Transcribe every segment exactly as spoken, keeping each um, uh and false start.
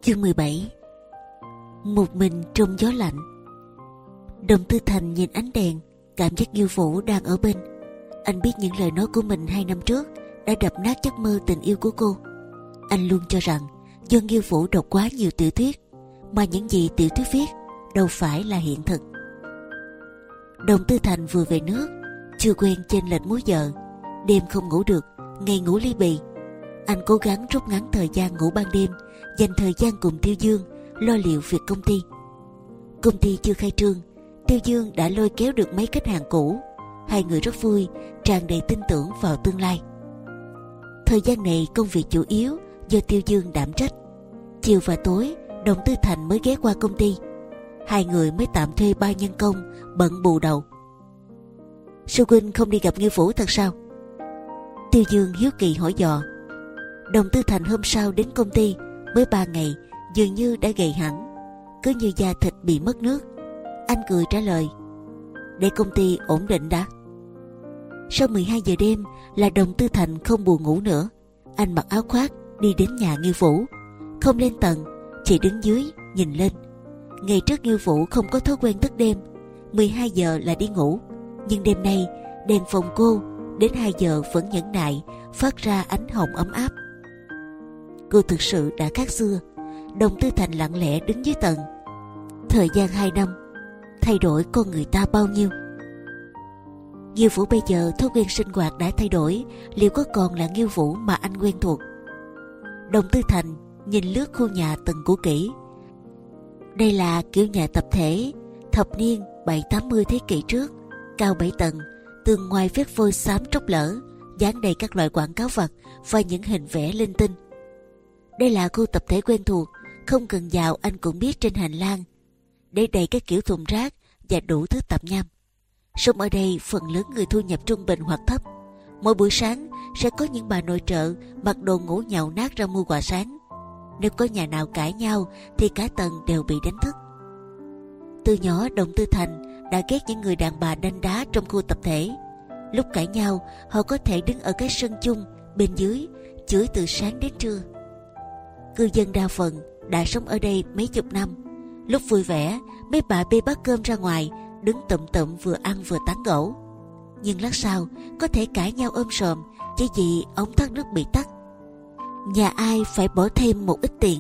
Chương mười bảy. Một mình trong gió lạnh. Đồng Tư Thành nhìn ánh đèn, cảm giác Nghiêu Vũ đang ở bên. Anh biết những lời nói của mình hai năm trước đã đập nát giấc mơ tình yêu của cô. Anh luôn cho rằng do Nghiêu Vũ đọc quá nhiều tiểu thuyết, mà những gì tiểu thuyết viết đâu phải là hiện thực. Đồng Tư Thành vừa về nước, chưa quen chênh lệch múi giờ, đêm không ngủ được, ngày ngủ ly bì. Anh cố gắng rút ngắn thời gian ngủ ban đêm, dành thời gian cùng Tiêu Dương lo liệu việc công ty. Công ty chưa khai trương, Tiêu Dương đã lôi kéo được mấy khách hàng cũ. Hai người rất vui, tràn đầy tin tưởng vào tương lai. Thời gian này công việc chủ yếu do Tiêu Dương đảm trách. Chiều và tối, Đồng Tư Thành mới ghé qua công ty. Hai người mới tạm thuê ba nhân công bận bù đầu. Sư huynh không đi gặp Nghiêu Vũ thật sao? Tiêu Dương hiếu kỳ hỏi dò. Đồng Tư Thành hôm sau đến công ty mới ba ngày, dường như đã gầy hẳn, cứ như da thịt bị mất nước. Anh cười trả lời: để công ty ổn định đã. Sau mười hai giờ đêm là Đồng Tư Thành không buồn ngủ nữa. Anh mặc áo khoác đi đến nhà Nghiêu Vũ, không lên tầng, chỉ đứng dưới nhìn lên. Ngày trước Nghiêu Vũ không có thói quen thức đêm, mười hai giờ là đi ngủ, nhưng đêm nay đèn phòng cô đến hai giờ vẫn nhẫn nại phát ra ánh hồng ấm áp. Cô thực sự đã khác xưa. Đồng Tư Thành lặng lẽ đứng dưới tầng. Thời gian hai năm thay đổi con người ta bao nhiêu. Nghiêu Vũ bây giờ thói quen sinh hoạt đã thay đổi, liệu có còn là Nghiêu Vũ mà anh quen thuộc? Đồng Tư Thành nhìn lướt khu nhà từng cũ kỹ. Đây là kiểu nhà tập thể thập niên bảy tám mươi thế kỷ trước, cao bảy tầng, tường ngoài vết vôi xám tróc lở, dán đầy các loại quảng cáo vật và những hình vẽ linh tinh. Đây là khu tập thể quen thuộc, không cần vào anh cũng biết trên hành lang để đầy các kiểu thùng rác và đủ thứ tạp nham. Sống ở đây phần lớn người thu nhập trung bình hoặc thấp. Mỗi buổi sáng sẽ có những bà nội trợ mặc đồ ngủ nhàu nát ra mua quà sáng. Nếu có nhà nào cãi nhau thì cả tầng đều bị đánh thức. Từ nhỏ Đồng Tư Thành đã ghét những người đàn bà đanh đá trong khu tập thể. Lúc cãi nhau họ có thể đứng ở cái sân chung bên dưới chửi từ sáng đến trưa. Cư dân đa phần đã sống ở đây mấy chục năm. Lúc vui vẻ mấy bà bê bát cơm ra ngoài, đứng tụm tụm vừa ăn vừa tán gẫu. Nhưng lát sau có thể cãi nhau ôm sòm chỉ vì ống thoát nước bị tắc. Nhà ai phải bỏ thêm một ít tiền.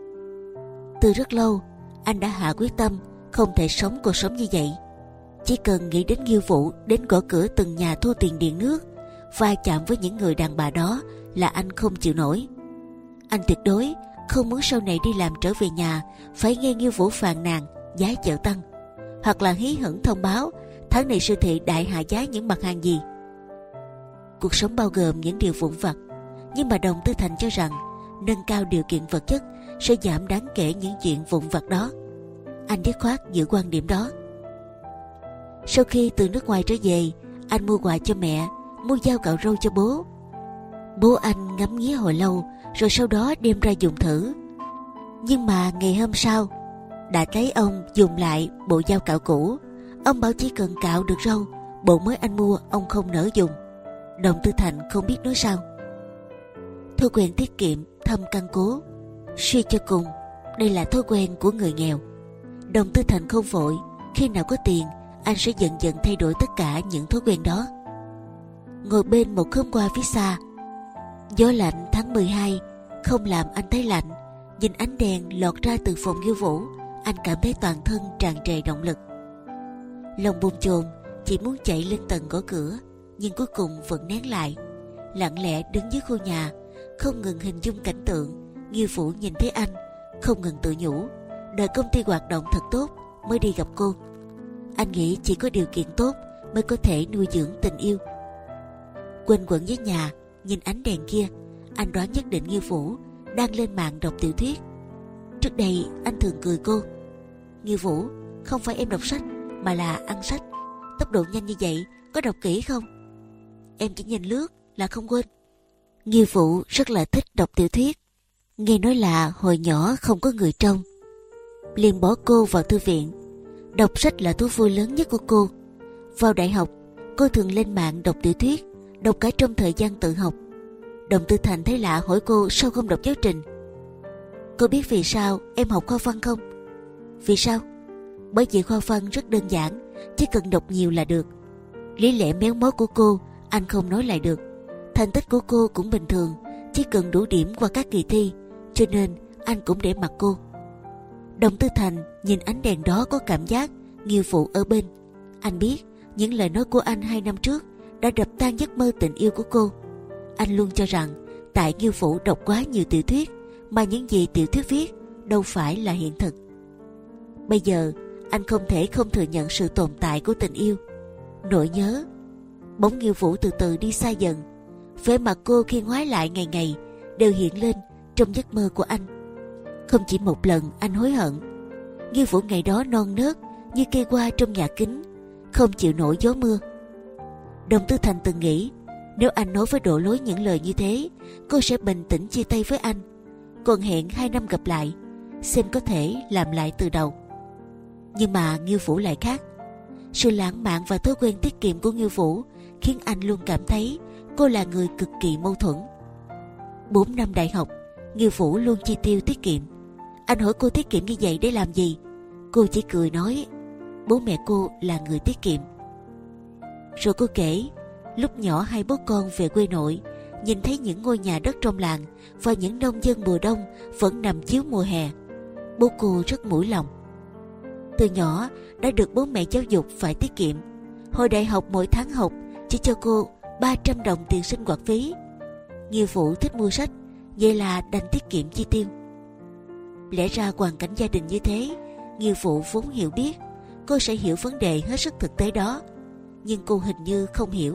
Từ rất lâu anh đã hạ quyết tâm không thể sống cuộc sống như vậy. Chỉ cần nghĩ đến Nghiêu Vũ đến gõ cửa từng nhà thu tiền điện nước, va chạm với những người đàn bà đó là anh không chịu nổi. Anh tuyệt đối không muốn sau này đi làm trở về nhà phải nghe Nghiêu Vũ phàn nàn giá chợ tăng, hoặc là hí hửng thông báo tháng này siêu thị đại hạ giá những mặt hàng gì. Cuộc sống bao gồm những điều vụn vặt, nhưng mà Đồng Tư Thành cho rằng nâng cao điều kiện vật chất sẽ giảm đáng kể những chuyện vụn vặt đó. Anh dứt khoát giữ quan điểm đó. Sau khi từ nước ngoài trở về, anh mua quà cho mẹ, mua dao cạo râu cho bố. Bố anh ngắm nghía hồi lâu, rồi sau đó đem ra dùng thử. Nhưng mà ngày hôm sau đã thấy ông dùng lại bộ dao cạo cũ. Ông bảo chỉ cần cạo được râu, bộ mới anh mua ông không nỡ dùng. Đồng Tư Thành không biết nói sao. Thói quen tiết kiệm thâm căn cố, suy cho cùng đây là thói quen của người nghèo. Đồng Tư Thành không vội, khi nào có tiền anh sẽ dần dần thay đổi tất cả những thói quen đó. Ngồi bên một khóm hoa phía xa, gió lạnh tháng mười hai không làm anh thấy lạnh. Nhìn ánh đèn lọt ra từ phòng Nghiêu Vũ, anh cảm thấy toàn thân tràn trề động lực. Lòng bồn chồn, chỉ muốn chạy lên tầng gõ cửa, nhưng cuối cùng vẫn nén lại. Lặng lẽ đứng dưới khu nhà, không ngừng hình dung cảnh tượng. Nghiêu Vũ nhìn thấy anh, không ngừng tự nhủ, đợi công ty hoạt động thật tốt mới đi gặp cô. Anh nghĩ chỉ có điều kiện tốt mới có thể nuôi dưỡng tình yêu. Quanh quẩn với nhà, nhìn ánh đèn kia, anh đoán nhất định Nghiêu Vũ đang lên mạng đọc tiểu thuyết. Trước đây anh thường cười cô: Nghiêu Vũ, không phải em đọc sách mà là ăn sách. Tốc độ nhanh như vậy có đọc kỹ không? Em chỉ nhìn lướt là không quên. Nghiêu Vũ rất là thích đọc tiểu thuyết. Nghe nói là hồi nhỏ không có người trông, liền bỏ cô vào thư viện. Đọc sách là thú vui lớn nhất của cô. Vào đại học, cô thường lên mạng đọc tiểu thuyết, đọc cả trong thời gian tự học. Đồng Tư Thành thấy lạ hỏi cô sao không đọc giáo trình. Cô biết vì sao em học khoa văn không? Vì sao? Bởi vì khoa văn rất đơn giản, chỉ cần đọc nhiều là được. Lý lẽ méo mó của cô anh không nói lại được. Thành tích của cô cũng bình thường, chỉ cần đủ điểm qua các kỳ thi, cho nên anh cũng để mặc cô. Đồng Tư Thành nhìn ánh đèn đó có cảm giác Nghiêu Phụ ở bên. Anh biết những lời nói của anh hai năm trước đã đập tan giấc mơ tình yêu của cô. Anh luôn cho rằng tại Nghiêu Phụ đọc quá nhiều tiểu thuyết, mà những gì tiểu thuyết viết đâu phải là hiện thực. Bây giờ anh không thể không thừa nhận sự tồn tại của tình yêu. Nỗi nhớ bóng Nghiêu Phụ từ từ đi xa dần. Vẻ mặt cô khi ngoái lại ngày ngày đều hiện lên trong giấc mơ của anh. Không chỉ một lần anh hối hận. Nghiêu Phụ ngày đó non nớt như cây hoa trong nhà kính, không chịu nổi gió mưa. Đồng Tư Thành từng nghĩ nếu anh nói với Độ Lối những lời như thế, cô sẽ bình tĩnh chia tay với anh, còn hẹn hai năm gặp lại, xem có thể làm lại từ đầu. Nhưng mà Nghiêu Phụ lại khác. Sự lãng mạn và thói quen tiết kiệm của Nghiêu Phụ khiến anh luôn cảm thấy cô là người cực kỳ mâu thuẫn. Bốn năm đại học, Nghiêu Phụ luôn chi tiêu tiết kiệm. Anh hỏi cô tiết kiệm như vậy để làm gì? Cô chỉ cười nói bố mẹ cô là người tiết kiệm. Rồi cô kể lúc nhỏ hai bố con về quê nội, nhìn thấy những ngôi nhà đất trong làng và những nông dân mùa đông vẫn nằm chiếu mùa hè. Bố cô rất mũi lòng. Từ nhỏ đã được bố mẹ giáo dục phải tiết kiệm. Hồi đại học mỗi tháng học chỉ cho cô ba trăm đồng tiền sinh hoạt phí. Nghiêu Phụ thích mua sách, vậy là đành tiết kiệm chi tiêu. Lẽ ra hoàn cảnh gia đình như thế, Nghiêu Phụ vốn hiểu biết, cô sẽ hiểu vấn đề hết sức thực tế đó, nhưng cô hình như không hiểu.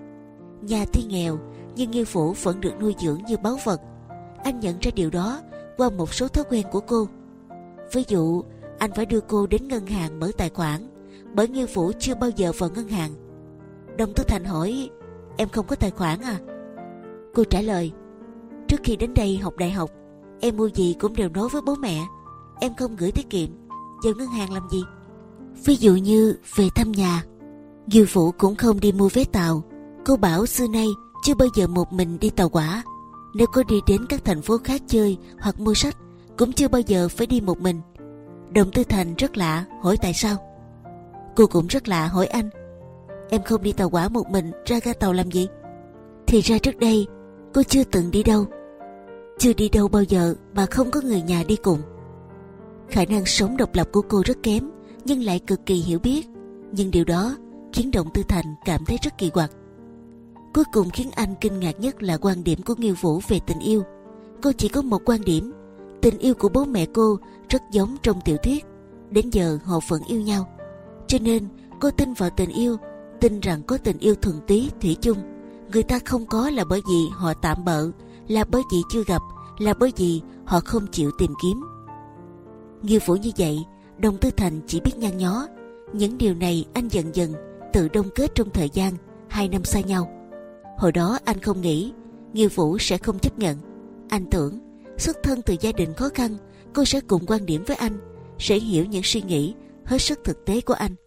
Nhà tuy nghèo nhưng Nghiêu Phụ vẫn được nuôi dưỡng như báu vật. Anh nhận ra điều đó qua một số thói quen của cô. Ví dụ anh phải đưa cô đến ngân hàng mở tài khoản, bởi Nghiêu Phụ chưa bao giờ vào ngân hàng. Đồng Tư Thành hỏi em không có tài khoản à? Cô trả lời trước khi đến đây học đại học, em mua gì cũng đều nói với bố mẹ em không gửi tiết kiệm, vào ngân hàng làm gì. Ví dụ như về thăm nhà, Nghiêu Phụ cũng không đi mua vé tàu. Cô bảo xưa nay chưa bao giờ một mình đi tàu hỏa. Nếu có đi đến các thành phố khác chơi hoặc mua sách, cũng chưa bao giờ phải đi một mình. Đồng Tư Thành rất lạ, hỏi tại sao. Cô cũng rất lạ, hỏi anh em không đi tàu hỏa một mình ra ga tàu làm gì? Thì ra trước đây cô chưa từng đi đâu, chưa đi đâu bao giờ mà không có người nhà đi cùng. Khả năng sống độc lập của cô rất kém, nhưng lại cực kỳ hiểu biết. Nhưng điều đó khiến Đồng Tư Thành cảm thấy rất kỳ quặc. Cuối cùng khiến anh kinh ngạc nhất là quan điểm của Nghiêu Phụ về tình yêu. Cô chỉ có một quan điểm: tình yêu của bố mẹ cô rất giống trong tiểu thuyết. Đến giờ họ vẫn yêu nhau, cho nên cô tin vào tình yêu, tin rằng có tình yêu thuần túy thủy chung. Người ta không có là bởi vì họ tạm bợ, là bởi vì chưa gặp, là bởi vì họ không chịu tìm kiếm. Nghiêu Phụ như vậy, Đồng Tư Thành chỉ biết nhăn nhó. Những điều này anh dần dần tự đông kết trong thời gian hai năm xa nhau. Hồi đó anh không nghĩ Nghiêu Phụ sẽ không chấp nhận. Anh tưởng xuất thân từ gia đình khó khăn, cô sẽ cùng quan điểm với anh, sẽ hiểu những suy nghĩ hết sức thực tế của anh.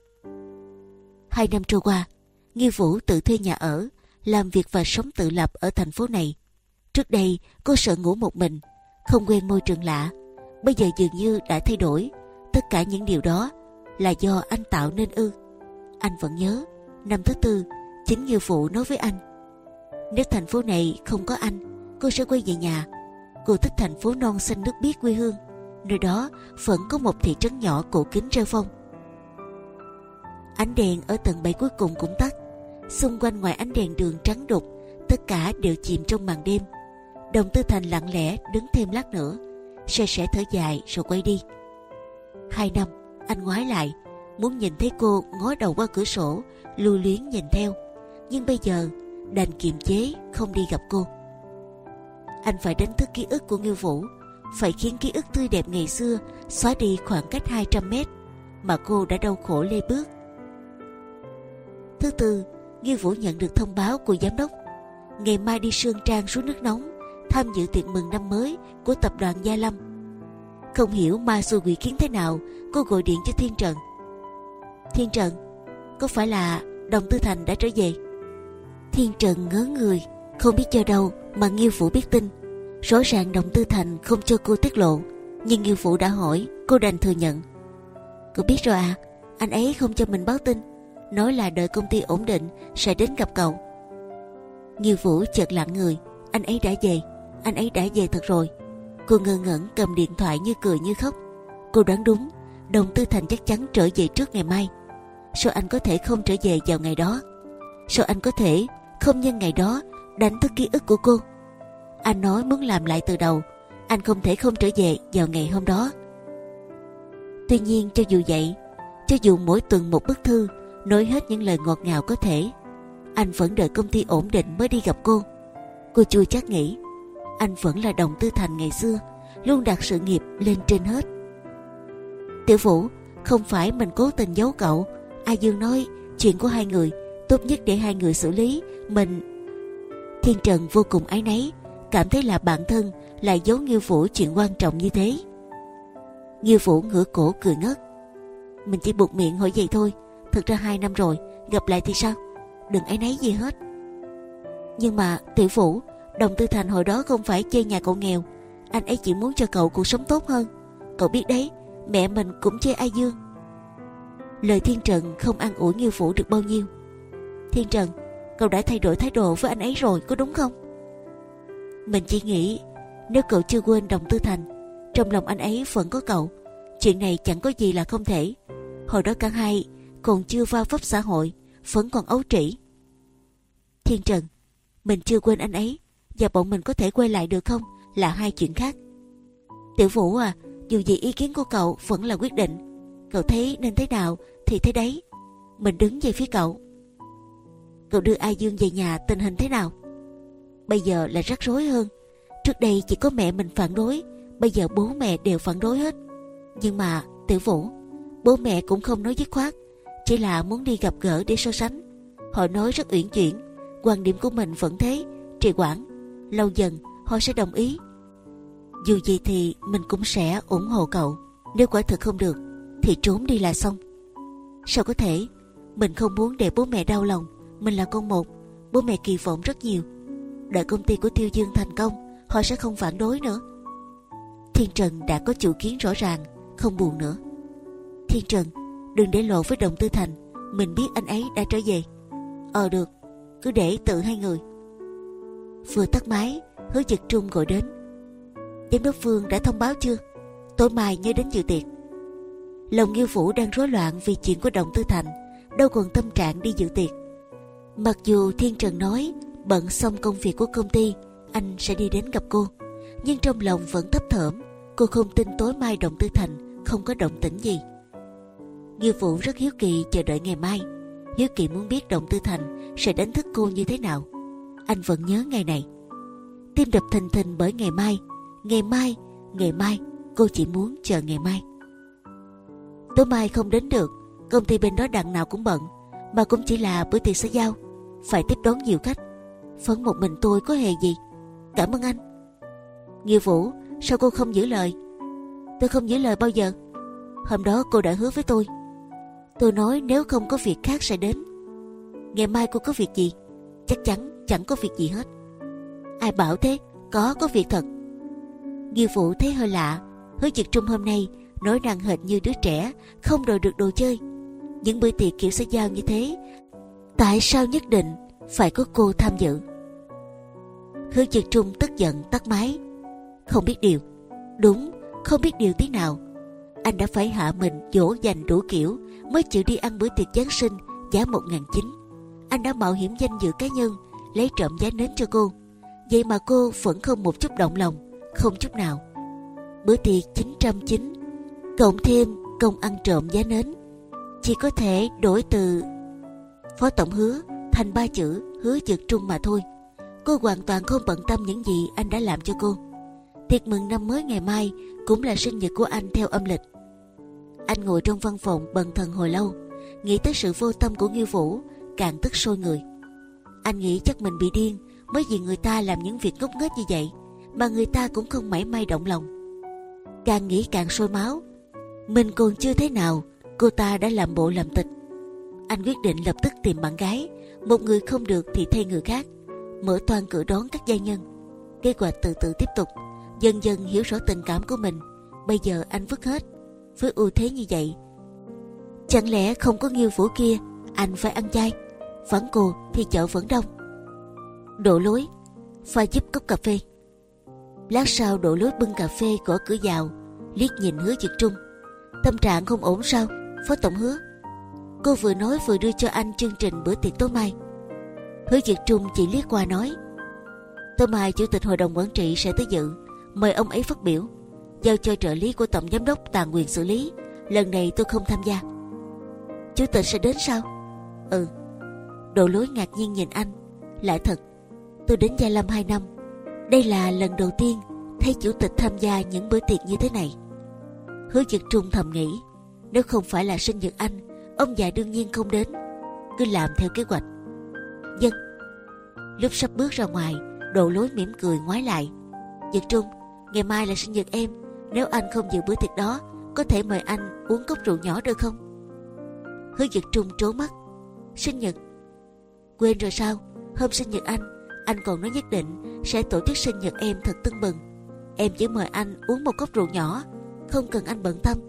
Hai năm trôi qua, Nghiêu Phụ tự thuê nhà ở, làm việc và sống tự lập ở thành phố này. Trước đây cô sợ ngủ một mình, không quen môi trường lạ. Bây giờ dường như đã thay đổi. Tất cả những điều đó là do anh tạo nên ư? Anh vẫn nhớ năm thứ tư, chính Nghiêu Phụ nói với anh: nếu thành phố này không có anh, cô sẽ quay về nhà. Cô thích thành phố non xanh nước biếc quê hương. Nơi đó vẫn có một thị trấn nhỏ cổ kính rêu phong. Ánh đèn ở tầng bảy cuối cùng cũng tắt. Xung quanh ngoài ánh đèn đường trắng đục, tất cả đều chìm trong màn đêm. Đồng Tư Thành lặng lẽ đứng thêm lát nữa, sẽ sẽ thở dài rồi quay đi. Hai năm, anh ngoái lại, muốn nhìn thấy cô ngó đầu qua cửa sổ, lưu luyến nhìn theo. Nhưng bây giờ đành kiềm chế không đi gặp cô. Anh phải đánh thức ký ức của Nghiêu Phụ, phải khiến ký ức tươi đẹp ngày xưa xóa đi khoảng cách hai trăm mét mà cô đã đau khổ lê bước. Thứ tư, Nghiêu Phụ nhận được thông báo của giám đốc ngày mai đi Sơn Trang suối nước nóng tham dự tiệc mừng năm mới của tập đoàn Gia Lâm. Không hiểu ma xui quỷ khiến thế nào, cô gọi điện cho Thiên Trần. Thiên Trần, có phải là Đồng Tư Thành đã trở về? Thiên Trần ngớ người, không biết do đâu mà Nghiêu Phụ biết tin. Rõ ràng Đồng Tư Thành không cho cô tiết lộ. Nhưng Nghiêu Vũ đã hỏi, cô đành thừa nhận. Cậu biết rồi à, anh ấy không cho mình báo tin, nói là đợi công ty ổn định sẽ đến gặp cậu. Nghiêu Vũ chợt lặng người. Anh ấy đã về, anh ấy đã về thật rồi. Cô ngơ ngẩn cầm điện thoại như cười như khóc. Cô đoán đúng, Đồng Tư Thành chắc chắn trở về trước ngày mai. Sao anh có thể không trở về vào ngày đó? Sao anh có thể không nhân ngày đó đánh thức ký ức của cô? Anh nói muốn làm lại từ đầu, anh không thể không trở về vào ngày hôm đó. Tuy nhiên cho dù vậy, cho dù mỗi tuần một bức thư nói hết những lời ngọt ngào có thể, anh vẫn đợi công ty ổn định mới đi gặp cô. Cô chua chát nghĩ, anh vẫn là Đồng Tư Thành ngày xưa, luôn đặt sự nghiệp lên trên hết. Tiểu Vũ, không phải mình cố tình giấu cậu. A Dương nói chuyện của hai người tốt nhất để hai người xử lý. Mình... Thiên Trần vô cùng áy náy, cảm thấy là bản thân lại giấu Nghiêu Vũ chuyện quan trọng như thế. Nghiêu Vũ ngửa cổ cười ngất. Mình chỉ buộc miệng hỏi vậy thôi. Thực ra hai năm rồi, gặp lại thì sao? Đừng áy náy gì hết. Nhưng mà Tiểu Vũ, Đồng Tư Thành hồi đó không phải chê nhà cậu nghèo. Anh ấy chỉ muốn cho cậu cuộc sống tốt hơn. Cậu biết đấy, mẹ mình cũng chê A Dương. Lời Thiên Trần không an ủi Nghiêu Vũ được bao nhiêu. Thiên Trần, cậu đã thay đổi thái độ với anh ấy rồi, có đúng không? Mình chỉ nghĩ nếu cậu chưa quên Đồng Tư Thành, trong lòng anh ấy vẫn có cậu. Chuyện này chẳng có gì là không thể. Hồi đó cả hai còn chưa va vấp xã hội, vẫn còn ấu trĩ. Thiên Trần, mình chưa quên anh ấy, và bọn mình có thể quay lại được không là hai chuyện khác. Tiểu Vũ à, dù gì ý kiến của cậu vẫn là quyết định. Cậu thấy nên thế nào thì thế đấy. Mình đứng về phía cậu. Cậu đưa A Dương về nhà tình hình thế nào? Bây giờ là rắc rối hơn. Trước đây chỉ có mẹ mình phản đối, bây giờ bố mẹ đều phản đối hết. Nhưng mà Tiểu Vũ, bố mẹ cũng không nói dứt khoát, chỉ là muốn đi gặp gỡ để so sánh. Họ nói rất uyển chuyển, quan điểm của mình vẫn thế, trì hoãn. Lâu dần họ sẽ đồng ý. Dù gì thì mình cũng sẽ ủng hộ cậu. Nếu quả thực không được thì trốn đi là xong. Sao có thể? Mình không muốn để bố mẹ đau lòng. Mình là con một, bố mẹ kỳ vọng rất nhiều. Đợi công ty của Tiêu Dương thành công, họ sẽ không phản đối nữa. Thiên Trần đã có chủ kiến rõ ràng, không buồn nữa. Thiên Trần, đừng để lộ với Đồng Tư Thành mình biết anh ấy đã trở về. Ờ được, cứ để tự hai người. Vừa tắt máy, Hứa Dực Trung gọi đến. Giám đốc Phương đã thông báo chưa? Tối mai nhớ đến dự tiệc. Lòng Nghiêu Vũ đang rối loạn vì chuyện của Đồng Tư Thành, đâu còn tâm trạng đi dự tiệc. Mặc dù Thiên Trần nói bận xong công việc của công ty anh sẽ đi đến gặp cô, nhưng trong lòng vẫn thấp thởm. Cô không tin tối mai Đồng Tư Thành không có động tĩnh gì. Nghiêu Vũ rất hiếu kỳ chờ đợi ngày mai. Hiếu kỳ muốn biết Đồng Tư Thành sẽ đánh thức cô như thế nào. Anh vẫn nhớ ngày này, tim đập thình thình bởi ngày mai. Ngày mai, ngày mai, cô chỉ muốn chờ ngày mai. Tối mai không đến được, công ty bên đó đằng nào cũng bận, mà cũng chỉ là bữa tiệc xã giao, phải tiếp đón nhiều khách. Phấn một mình tôi có hề gì. Cảm ơn anh. Nghiêu Vũ, sao cô không giữ lời? Tôi không giữ lời bao giờ. Hôm đó cô đã hứa với tôi. Tôi nói nếu không có việc khác sẽ đến. Ngày mai cô có việc gì? Chắc chắn chẳng có việc gì hết. Ai bảo thế? Có, có việc thật. Nghiêu Vũ thấy hơi lạ. Hứa Dực Trung hôm nay nói năng hệt như đứa trẻ không đòi được đồ chơi. Những bữa tiệc kiểu xã giao như thế, tại sao nhất định phải có cô tham dự? Hứa Dực Trung tức giận tắt máy. Không biết điều. Đúng, không biết điều tí nào. Anh đã phải hạ mình dỗ dành đủ kiểu mới chịu đi ăn bữa tiệc Giáng sinh giá một ngàn chín. Anh đã mạo hiểm danh dự cá nhân lấy trộm giá nến cho cô. Vậy mà cô vẫn không một chút động lòng, không chút nào. Bữa tiệc chín trăm chín cộng thêm công ăn trộm giá nến chỉ có thể đổi từ Phó Tổng Hứa thành ba chữ Hứa Dực Trung mà thôi. Cô hoàn toàn không bận tâm những gì anh đã làm cho cô. Tiệc mừng năm mới ngày mai cũng là sinh nhật của anh theo âm lịch. Anh ngồi trong văn phòng bần thần hồi lâu, nghĩ tới sự vô tâm của Nghiêu Vũ, càng tức sôi người. Anh nghĩ chắc mình bị điên mới vì người ta làm những việc ngốc nghếch như vậy mà người ta cũng không mảy may động lòng. Càng nghĩ càng sôi máu. Mình còn chưa thế nào, cô ta đã làm bộ làm tịch. Anh quyết định lập tức tìm bạn gái. Một người không được thì thay người khác, mở toan cửa đón các gia nhân. Kế hoạch từ từ tiếp tục, dần dần hiểu rõ tình cảm của mình, bây giờ anh vứt hết. Với ưu thế như vậy, chẳng lẽ không có Nghiêu Vũ kia anh phải ăn chay? Vắng cô thì chợ vẫn đông. Đổ Lối pha giúp cốc cà phê. Lát sau Đổ Lối bưng cà phê gõ cửa vào, liếc nhìn Hứa Dực Trung. Tâm trạng không ổn sao, Phó Tổng Hứa? Cô vừa nói vừa đưa cho anh chương trình bữa tiệc tối mai. Hứa Dực Trung chỉ liếc qua nói: tối mai chủ tịch hội đồng quản trị sẽ tới dự, mời ông ấy phát biểu, giao cho trợ lý của tổng giám đốc toàn quyền xử lý. Lần này tôi không tham gia. Chủ tịch sẽ đến sao? Ừ. Đổ Lối ngạc nhiên nhìn anh. Lạ thật, tôi đến Gia Lâm hai năm, đây là lần đầu tiên thấy chủ tịch tham gia những bữa tiệc như thế này. Hứa Dực Trung thầm nghĩ, nếu không phải là sinh nhật anh, ông già đương nhiên không đến. Cứ làm theo kế hoạch. Dân. Lúc sắp bước ra ngoài, Đổ Lối mỉm cười ngoái lại: Dực Trung, ngày mai là sinh nhật em, nếu anh không dự bữa tiệc đó, có thể mời anh uống cốc rượu nhỏ được không? Hứa Dực Trung trố mắt. Sinh nhật? Quên rồi sao? Hôm sinh nhật anh, anh còn nói nhất định sẽ tổ chức sinh nhật em thật tưng bừng. Em chỉ mời anh uống một cốc rượu nhỏ, không cần anh bận tâm.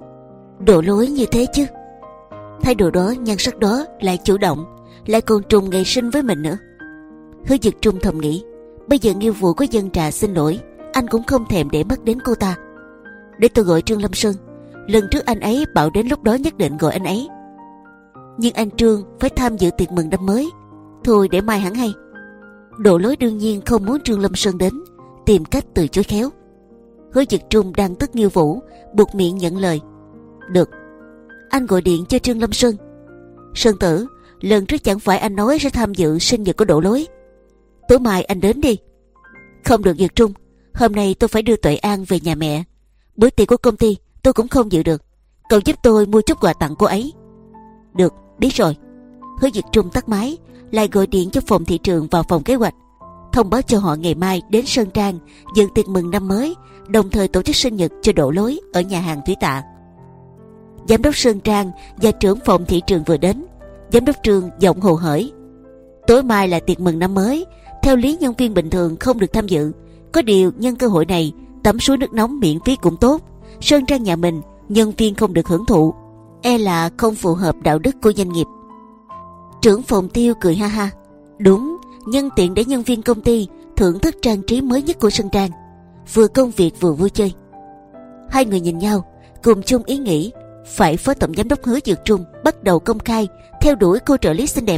Đổ Lối như thế chứ? Thái độ đó, nhan sắc đó, lại chủ động, lại còn trùng ngày sinh với mình nữa. Hứa Dực Trung thầm nghĩ, bây giờ Nghiêu Vũ có dân trà xin lỗi, anh cũng không thèm để mắt đến cô ta. Để tôi gọi Trương Lâm Sơn. Lần trước anh ấy bảo đến lúc đó nhất định gọi anh ấy, nhưng anh Trương phải tham dự tiệc mừng năm mới. Thôi để mai hẳn hay. Đổ Lối đương nhiên không muốn Trương Lâm Sơn đến, tìm cách từ chối khéo. Hứa Dực Trung đang tức Nghiêu Vũ, buộc miệng nhận lời. Được, anh gọi điện cho Trương Lâm Sơn. Sơn tử, lần trước chẳng phải anh nói sẽ tham dự sinh nhật của Đổ Lối? Tối mai anh đến đi. Không được Dực Trung, hôm nay tôi phải đưa Tuệ An về nhà mẹ. Bữa tiệc của công ty tôi cũng không dự được, cậu giúp tôi mua chút quà tặng cô ấy. Được, biết rồi. Hứa Dực Trung tắt máy, lại gọi điện cho phòng thị trường vào phòng kế hoạch, thông báo cho họ ngày mai đến Sơn Trang dự tiệc mừng năm mới, đồng thời tổ chức sinh nhật cho Đổ Lối ở nhà hàng Thủy Tạ. Giám đốc Sơn Trang và trưởng phòng thị trường vừa đến. Giám đốc Trương giọng hồ hởi: tối mai là tiệc mừng năm mới, theo lý nhân viên bình thường không được tham dự, có điều nhân cơ hội này tắm suối nước nóng miễn phí cũng tốt. Sơn Trang nhà mình nhân viên không được hưởng thụ, e là không phù hợp đạo đức của doanh nghiệp. Trưởng phòng Tiêu cười ha ha: đúng, nhân tiện để nhân viên công ty thưởng thức trang trí mới nhất của Sơn Trang, vừa công việc vừa vui chơi. Hai người nhìn nhau, cùng chung ý nghĩ, phải Phó Tổng Giám đốc Hứa Dực Trung bắt đầu công khai theo đuổi cô trợ lý xinh đẹp.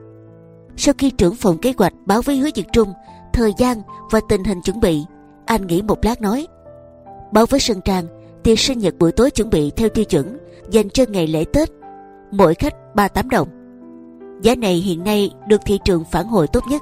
Sau khi trưởng phòng kế hoạch báo với Hứa Dực Trung thời gian và tình hình chuẩn bị, anh nghĩ một lát nói: báo với Sơn Trang tiệc sinh nhật buổi tối chuẩn bị theo tiêu chuẩn dành cho ngày lễ Tết, mỗi khách ba mươi tám đồng. Giá này hiện nay được thị trường phản hồi tốt nhất.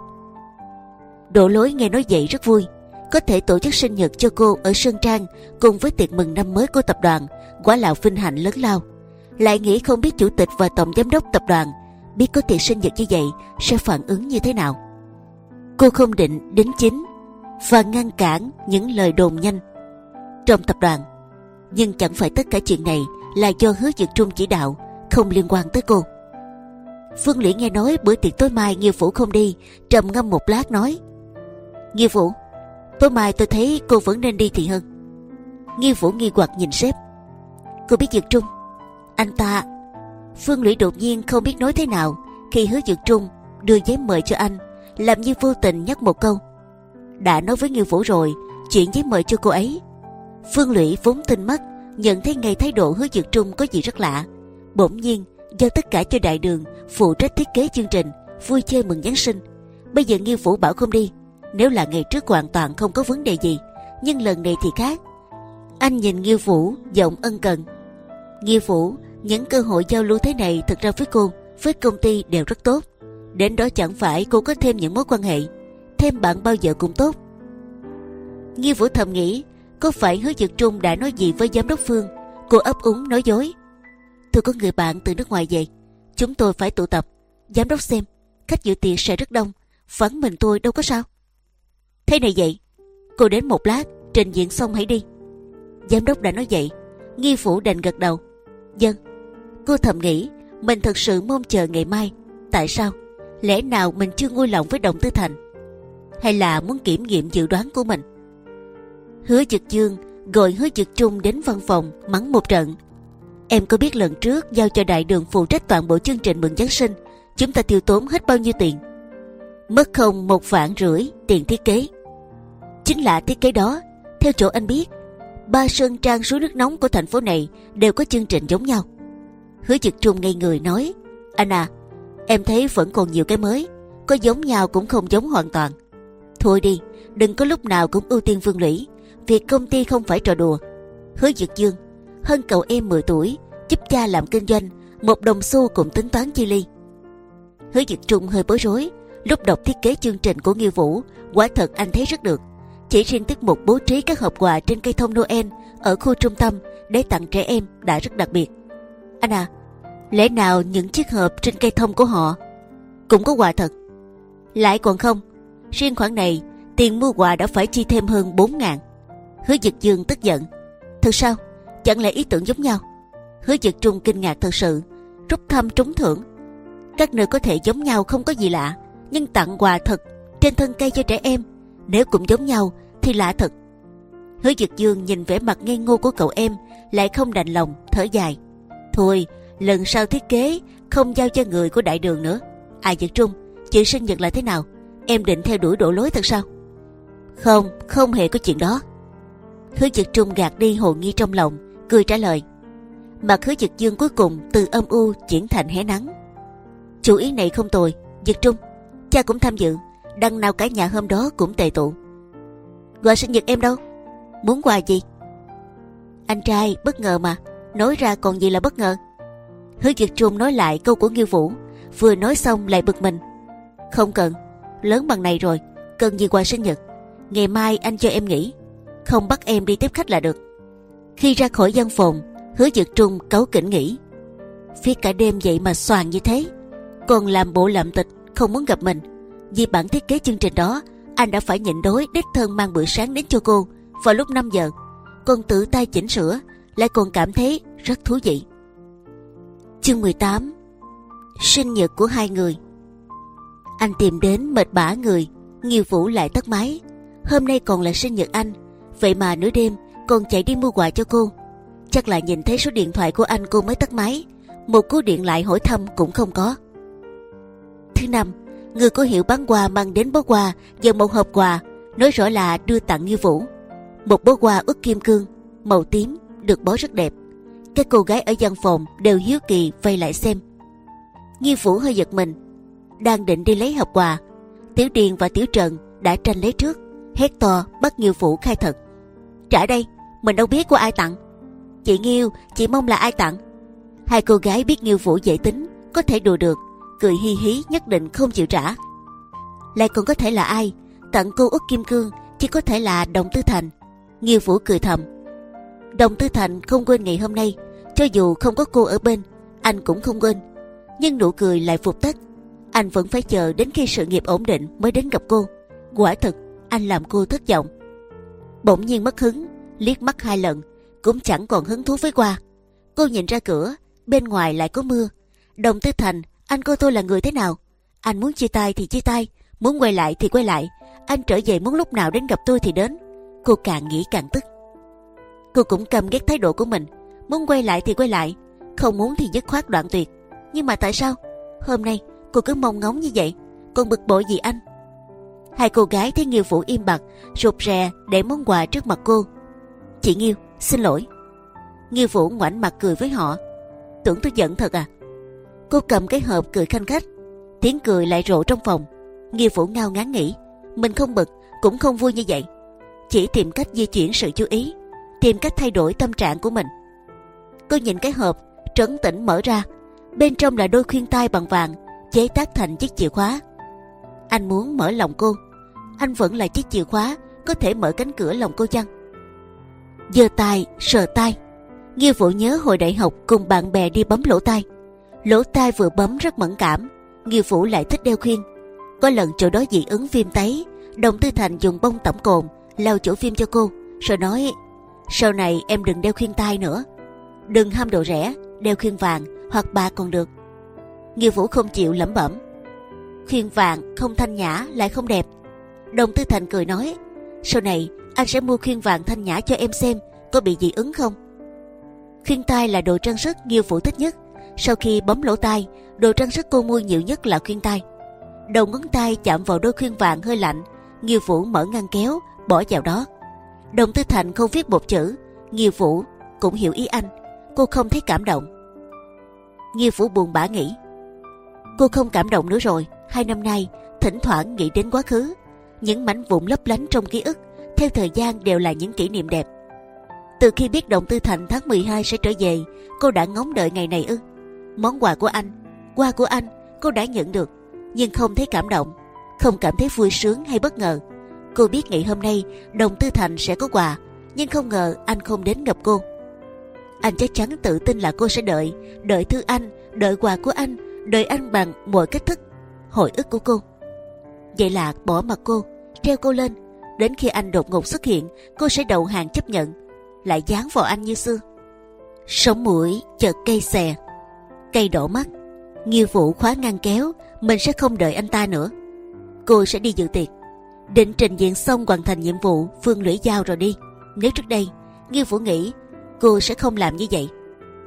Đổ Lối nghe nói vậy rất vui, có thể tổ chức sinh nhật cho cô ở Sơn Trang cùng với tiệc mừng năm mới của tập đoàn, quả là vinh hạnh lớn lao. Lại nghĩ không biết chủ tịch và tổng giám đốc tập đoàn biết có tiệc sinh nhật như vậy sẽ phản ứng như thế nào. Cô không định đính chính và ngăn cản những lời đồn nhanh trong tập đoàn, nhưng chẳng phải tất cả chuyện này là do Hứa Dực Trung chỉ đạo, không liên quan tới cô. Phương Lũy nghe nói bữa tiệc tối mai Nghiêu Vũ không đi, trầm ngâm một lát nói: Nghiêu Vũ, tối mai tôi thấy cô vẫn nên đi thì hơn. Nghiêu Vũ nghi hoặc nhìn sếp: cô biết Dực Trung? Anh ta... Phương Lũy đột nhiên không biết nói thế nào khi Hứa Dực Trung đưa giấy mời cho anh, làm như vô tình nhắc một câu: đã nói với Nghiêu Vũ rồi, chuyện giấy mời cho cô ấy. Phương Lũy vốn tinh mắt, nhận thấy ngay thái độ Hứa Dực Trung có gì rất lạ. Bỗng nhiên giao tất cả cho đại đường phụ trách thiết kế chương trình vui chơi mừng Giáng sinh. Bây giờ Nghiêu Vũ bảo không đi, nếu là ngày trước hoàn toàn không có vấn đề gì, nhưng lần này thì khác. Anh nhìn Nghiêu Vũ giọng ân cần: Nghiêu Vũ, những cơ hội giao lưu thế này thực ra với cô, với công ty đều rất tốt. Đến đó chẳng phải cô có thêm những mối quan hệ, thêm bạn bao giờ cũng tốt. Nghiêu Vũ thầm nghĩ, có phải Hứa Dực Trung đã nói gì với giám đốc Phương? Cô ấp úng nói dối: tôi có người bạn từ nước ngoài về, chúng tôi phải tụ tập. Giám đốc xem, khách dự tiệc sẽ rất đông, vắng mình tôi đâu có sao. Thế này vậy, cô đến một lát, trình diện xong hãy đi. Giám đốc đã nói vậy. Nghiêu Vũ đành gật đầu: vâng. Cô thầm nghĩ, mình thật sự mong chờ ngày mai. Tại sao? Lẽ nào mình chưa nguôi lòng với Đồng Tư Thành, hay là muốn kiểm nghiệm dự đoán của mình? Hứa Dực Dương gọi Hứa Dực Trung đến văn phòng mắng một trận. Em có biết lần trước giao cho đại đường phụ trách toàn bộ chương trình mừng Giáng sinh, chúng ta tiêu tốn hết bao nhiêu tiền? Mất không một vạn rưỡi tiền thiết kế. Chính là thiết kế đó. Theo chỗ anh biết, ba sơn trang suối nước nóng của thành phố này đều có chương trình giống nhau. Hứa Dực Trung ngây người nói, anh à, em thấy vẫn còn nhiều cái mới, có giống nhau cũng không giống hoàn toàn. Thôi đi, đừng có lúc nào cũng ưu tiên Vương Lũy, việc công ty không phải trò đùa. Hứa Dực Dương, hơn cậu em mười tuổi, giúp cha làm kinh doanh, một đồng xu cũng tính toán chi ly. Hứa Dực Trung hơi bối rối. Lúc đọc thiết kế chương trình của Nghiêu Vũ, quả thật anh thấy rất được. Chỉ riêng tiết mục bố trí các hộp quà trên cây thông Noel ở khu trung tâm để tặng trẻ em đã rất đặc biệt. Anh à, lẽ nào những chiếc hộp trên cây thông của họ cũng có quà thật? Lại còn không, riêng khoản này tiền mua quà đã phải chi thêm hơn bốn ngàn. Hứa Dực Dương tức giận. Thật sao? Chẳng lẽ ý tưởng giống nhau? Hứa Dực Trung kinh ngạc thật sự. Rút thăm trúng thưởng, các nơi có thể giống nhau không có gì lạ, nhưng tặng quà thật trên thân cây cho trẻ em, nếu cũng giống nhau thì lạ thật. Hứa Dực Dương nhìn vẻ mặt ngây ngô của cậu em, lại không đành lòng, thở dài. Thôi, lần sau thiết kế không giao cho người của đại đường nữa. À Dực Trung, chuyện sinh nhật là thế nào? Em định theo đuổi đổ lối thật sao? Không, không hề có chuyện đó. Hứa Dực Trung gạt đi hồ nghi trong lòng, cười trả lời. Mặt Hứa Dực Dương cuối cùng từ âm u chuyển thành hé nắng. Chủ ý này không tồi, Dực Trung, cha cũng tham dự, đằng nào cả nhà hôm đó cũng tề tụ. Quà sinh nhật em đâu? Muốn quà gì? Anh trai bất ngờ mà, nói ra còn gì là bất ngờ. Hứa Dực Trung nói lại câu của Nghiêu Vũ, vừa nói xong lại bực mình. Không cần, lớn bằng này rồi, cần gì quà sinh nhật? Ngày mai anh cho em nghỉ, không bắt em đi tiếp khách là được. Khi ra khỏi văn phòng, Hứa Dực Trung cáu kỉnh nghĩ, viết cả đêm vậy mà xoàng như thế, còn làm bộ làm tịch không muốn gặp mình. Vì bản thiết kế chương trình đó, anh đã phải nhịn đói đích thân mang bữa sáng đến cho cô vào lúc năm giờ, còn tự tay chỉnh sửa, lại còn cảm thấy rất thú vị. Chương mười tám. Sinh nhật của hai người. Anh tìm đến mệt bã người, Nghiêu Vũ lại tắt máy. Hôm nay còn là sinh nhật anh, vậy mà nửa đêm còn chạy đi mua quà cho cô. Chắc là nhìn thấy số điện thoại của anh cô mới tắt máy, một cú điện lại hỏi thăm cũng không có. Thứ năm, người có hiệu bán quà mang đến bó quà và một hộp quà, nói rõ là đưa tặng Nghiêu Vũ. Một bó quà ức kim cương màu tím được bó rất đẹp. Các cô gái ở văn phòng đều hiếu kỳ vây lại xem. Nghiêu Vũ hơi giật mình, đang định đi lấy hộp quà, Tiểu Điền và Tiểu Trần đã tranh lấy trước, hét to bắt Nghiêu Vũ khai thật. Trả đây, mình đâu biết của ai tặng. Chị Nghiêu, chị mong là ai tặng? Hai cô gái biết Nghiêu Vũ dễ tính, có thể đùa được, cười hi hí nhất định không chịu trả. Lại còn có thể là ai? Tặng cô ức kim cương chỉ có thể là Đồng Tư Thành. Nghiêu Vũ cười thầm. Đồng Tư Thành không quên ngày hôm nay, cho dù không có cô ở bên, anh cũng không quên. Nhưng nụ cười lại vụt tắt. Anh vẫn phải chờ đến khi sự nghiệp ổn định mới đến gặp cô. Quả thực, anh làm cô thất vọng. Bỗng nhiên mất hứng, liếc mắt hai lần, cũng chẳng còn hứng thú với quà. Cô nhìn ra cửa, bên ngoài lại có mưa. Đồng Tư Thành, anh coi tôi là người thế nào? Anh muốn chia tay thì chia tay, muốn quay lại thì quay lại. Anh trở về muốn lúc nào đến gặp tôi thì đến. Cô càng nghĩ càng tức. Cô cũng căm ghét thái độ của mình, muốn quay lại thì quay lại, không muốn thì dứt khoát đoạn tuyệt. Nhưng mà tại sao hôm nay cô cứ mong ngóng như vậy, còn bực bội gì anh? Hai cô gái thấy Nghiêu Vũ im bặt, rụt rè để món quà trước mặt cô. Chị Nghiêu, xin lỗi. Nghiêu Vũ ngoảnh mặt cười với họ. Tưởng tôi giận thật à? Cô cầm cái hộp cười khanh khách, tiếng cười lại rộ trong phòng. Nghiêu Vũ ngao ngán nghĩ mình không bực cũng không vui như vậy, chỉ tìm cách di chuyển sự chú ý, tìm cách thay đổi tâm trạng của mình. Cô nhìn cái hộp trấn tĩnh mở ra, bên trong là đôi khuyên tai bằng vàng chế tác thành chiếc chìa khóa. Anh muốn mở lòng cô, anh vẫn là chiếc chìa khóa có thể mở cánh cửa lòng cô chăng? Giơ tay sờ tay, Nghiêu Vũ nhớ hồi đại học cùng bạn bè đi bấm lỗ tai. Lỗ tai vừa bấm rất mẫn cảm, Nghiêu Vũ lại thích đeo khuyên. Có lần chỗ đó dị ứng viêm tấy, Đồng Tư Thành dùng bông tẩm cồn lau chỗ viêm cho cô, rồi nói: sau này em đừng đeo khuyên tai nữa, đừng ham đồ rẻ, đeo khuyên vàng hoặc bạc còn được. Nghiêu Vũ không chịu, lẩm bẩm: khuyên vàng không thanh nhã lại không đẹp. Đồng Tư Thành cười nói: sau này anh sẽ mua khuyên vàng thanh nhã cho em xem, có bị dị ứng không? Khuyên tai là đồ trang sức Nghiêu Vũ thích nhất. Sau khi bấm lỗ tai, đồ trang sức cô mua nhiều nhất là khuyên tai. Đầu ngón tay chạm vào đôi khuyên vàng hơi lạnh, Nghiêu Vũ mở ngăn kéo bỏ vào đó. Đồng Tư Thành không viết một chữ, Nghiêu Vũ cũng hiểu ý anh. Cô không thấy cảm động. Nghiêu Vũ buồn bã nghĩ, cô không cảm động nữa rồi. Hai năm nay thỉnh thoảng nghĩ đến quá khứ, những mảnh vụn lấp lánh trong ký ức, theo thời gian đều là những kỷ niệm đẹp. Từ khi biết Đồng Tư Thành tháng mười hai sẽ trở về, cô đã ngóng đợi ngày này ư? Món quà của anh, quà của anh cô đã nhận được, nhưng không thấy cảm động, không cảm thấy vui sướng hay bất ngờ. Cô biết ngày hôm nay Đồng Tư Thành sẽ có quà, nhưng không ngờ anh không đến gặp cô. Anh chắc chắn tự tin là cô sẽ đợi, đợi thư anh, đợi quà của anh, đợi anh bằng mọi cách thức. Hồi ức của cô. Vậy là bỏ mặc cô, treo cô lên, đến khi anh đột ngột xuất hiện, cô sẽ đầu hàng chấp nhận, lại dán vào anh như xưa. Sống mũi chợt cay xè, cay đổ mắt. Nghiêu Vũ khóa ngăn kéo, mình sẽ không đợi anh ta nữa. Cô sẽ đi dự tiệc, định trình diện xong hoàn thành nhiệm vụ Phương Lũy giao rồi đi. Nếu trước đây Nghiêu Vũ nghĩ cô sẽ không làm như vậy.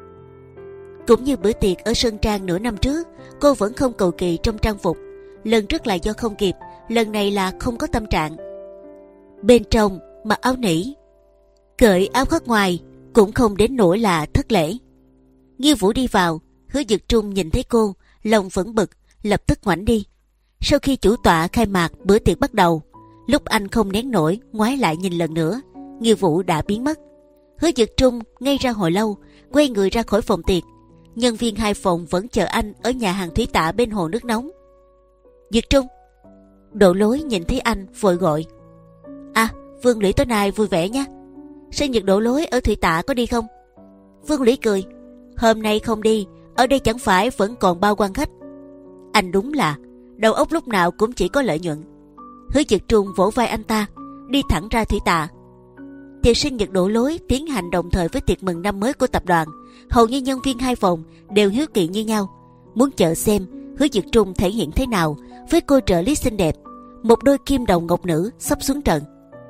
Cũng như bữa tiệc ở Sơn Trang nửa năm trước, cô vẫn không cầu kỳ trong trang phục. Lần trước là do không kịp, lần này là không có tâm trạng. Bên trong mặc áo nỉ, cởi áo khoác ngoài, cũng không đến nỗi là thất lễ. Nghiêu Vũ đi vào, Hứa Dực Trung nhìn thấy cô, lòng vẫn bực, lập tức ngoảnh đi. Sau khi chủ tọa khai mạc, bữa tiệc bắt đầu. Lúc anh không nén nổi, ngoái lại nhìn lần nữa, Nghiêu Vũ đã biến mất. Hứa Dực Trung ngây ra hồi lâu, quay người ra khỏi phòng tiệc. Nhân viên hai phòng vẫn chờ anh ở nhà hàng thủy tạ bên hồ nước nóng. Dực Trung. Độ Lối nhìn thấy anh vội gọi, à, Vương Lũy tối nay vui vẻ nhé. Sinh nhật Độ Lối ở thủy tạ có đi không? Vương Lũy cười, hôm nay không đi, ở đây chẳng phải vẫn còn bao quan khách. Anh đúng là đầu óc lúc nào cũng chỉ có lợi nhuận. Hứa Dực Trung vỗ vai anh ta, đi thẳng ra thủy tạ. Tiệc sinh nhật Độ Lối tiến hành đồng thời với tiệc mừng năm mới của tập đoàn. Hầu như nhân viên hai phòng đều hiếu kỳ như nhau, muốn chờ xem Hứa Dực Trung thể hiện thế nào với cô trợ lý xinh đẹp, một đôi kim đồng ngọc nữ sắp xuống trận.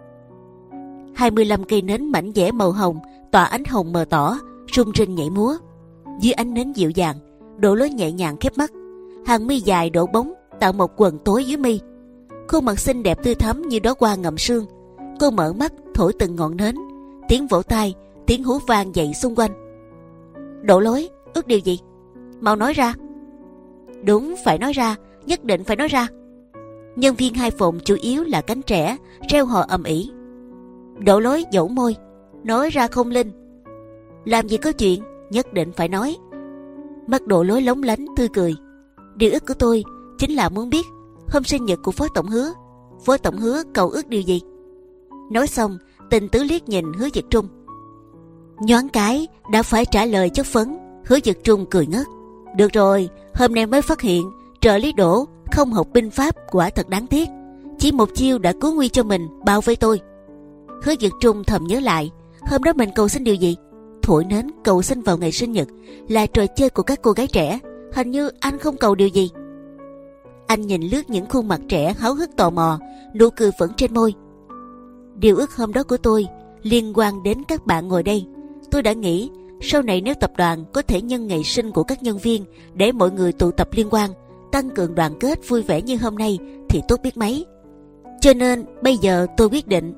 hai mươi lăm cây nến mảnh vẽ màu hồng tỏa ánh hồng mờ tỏ, rung rinh nhảy múa. Dưới ánh nến dịu dàng, Độ Lối nhẹ nhàng khép mắt, hàng mi dài đổ bóng tạo một quần tối dưới mi. Khuôn mặt xinh đẹp tươi thắm như đóa hoa ngậm sương. Cô mở mắt thổi từng ngọn nến, tiếng vỗ tay, tiếng hú vang dậy xung quanh. Độ Lối, ước điều gì? Mau nói ra. Đúng, phải nói ra, nhất định phải nói ra. Nhân viên hai phòng chủ yếu là cánh trẻ reo hò ầm ĩ. Độ Lối dẫu môi, nói ra không linh. Làm gì có chuyện, nhất định phải nói. Mắt Độ Lối lóng lánh tươi cười. Điều ước của tôi chính là muốn biết hôm sinh nhật của Phó Tổng Hứa, Phó Tổng Hứa cầu ước điều gì. Nói xong, Tình Tứ liếc nhìn Hứa Dực Trung. Nhoáng cái đã phải trả lời chất vấn. Hứa Dực Trung cười ngất. Được rồi, hôm nay mới phát hiện trợ lý Đỗ không học binh pháp, quả thật đáng tiếc. Chỉ một chiêu đã cứu nguy cho mình, bao vây tôi. Hứa Dực Trung thầm nhớ lại, hôm đó mình cầu xin điều gì? Thổi nến cầu xin vào ngày sinh nhật là trò chơi của các cô gái trẻ. Hình như anh không cầu điều gì. Anh nhìn lướt những khuôn mặt trẻ háo hức tò mò, nụ cười vẫn trên môi. Điều ước hôm đó của tôi liên quan đến các bạn ngồi đây. Tôi đã nghĩ sau này nếu tập đoàn có thể nhân ngày sinh của các nhân viên để mọi người tụ tập liên quan, tăng cường đoàn kết vui vẻ như hôm nay thì tốt biết mấy. Cho nên bây giờ tôi quyết định,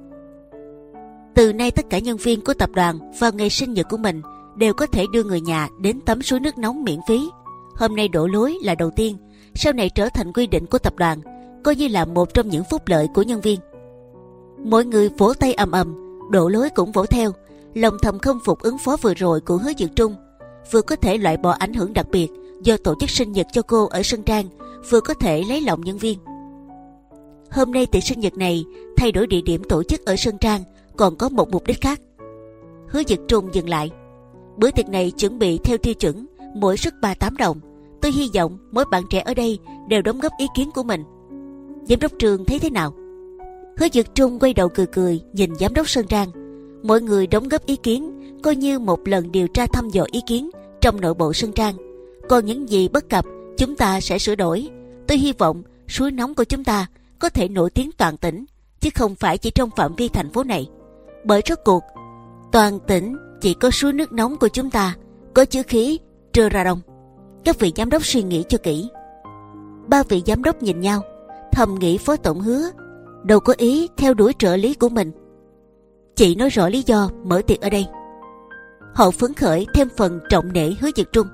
từ nay tất cả nhân viên của tập đoàn vào ngày sinh nhật của mình đều có thể đưa người nhà đến tắm suối nước nóng miễn phí. Hôm nay Độ Lối là đầu tiên, sau này trở thành quy định của tập đoàn, coi như là một trong những phúc lợi của nhân viên. Mọi người vỗ tay ầm ầm, Độ Lối cũng vỗ theo, lòng thầm khâm phục ứng phó vừa rồi của Hứa Dực Trung, vừa có thể loại bỏ ảnh hưởng đặc biệt do tổ chức sinh nhật cho cô ở Sơn Trang, vừa có thể lấy lòng nhân viên. Hôm nay tiệc sinh nhật này thay đổi địa điểm tổ chức ở Sơn Trang còn có một mục đích khác. Hứa Dực Trung dừng lại. Bữa tiệc này chuẩn bị theo tiêu chuẩn mỗi suất ba mươi tám đồng. Tôi hy vọng mỗi bạn trẻ ở đây đều đóng góp ý kiến của mình. Giám đốc Trường thấy thế nào? Hứa Dực Trung quay đầu cười cười nhìn giám đốc Sơn Trang. Mọi người đóng góp ý kiến coi như một lần điều tra thăm dò ý kiến trong nội bộ Sơn Trang. Còn những gì bất cập chúng ta sẽ sửa đổi. Tôi hy vọng suối nóng của chúng ta có thể nổi tiếng toàn tỉnh, chứ không phải chỉ trong phạm vi thành phố này. Bởi rốt cuộc Toàn tỉnh chỉ có suối nước nóng của chúng ta có chứa khí trơ ra đông. Các vị giám đốc suy nghĩ cho kỹ. Ba vị giám đốc nhìn nhau, thầm nghĩ Phó Tổng Hứa đâu có ý theo đuổi trợ lý của mình. Chị nói rõ lý do mở tiệc ở đây. Họ phấn khởi thêm phần trọng nể Hứa Dực Trung.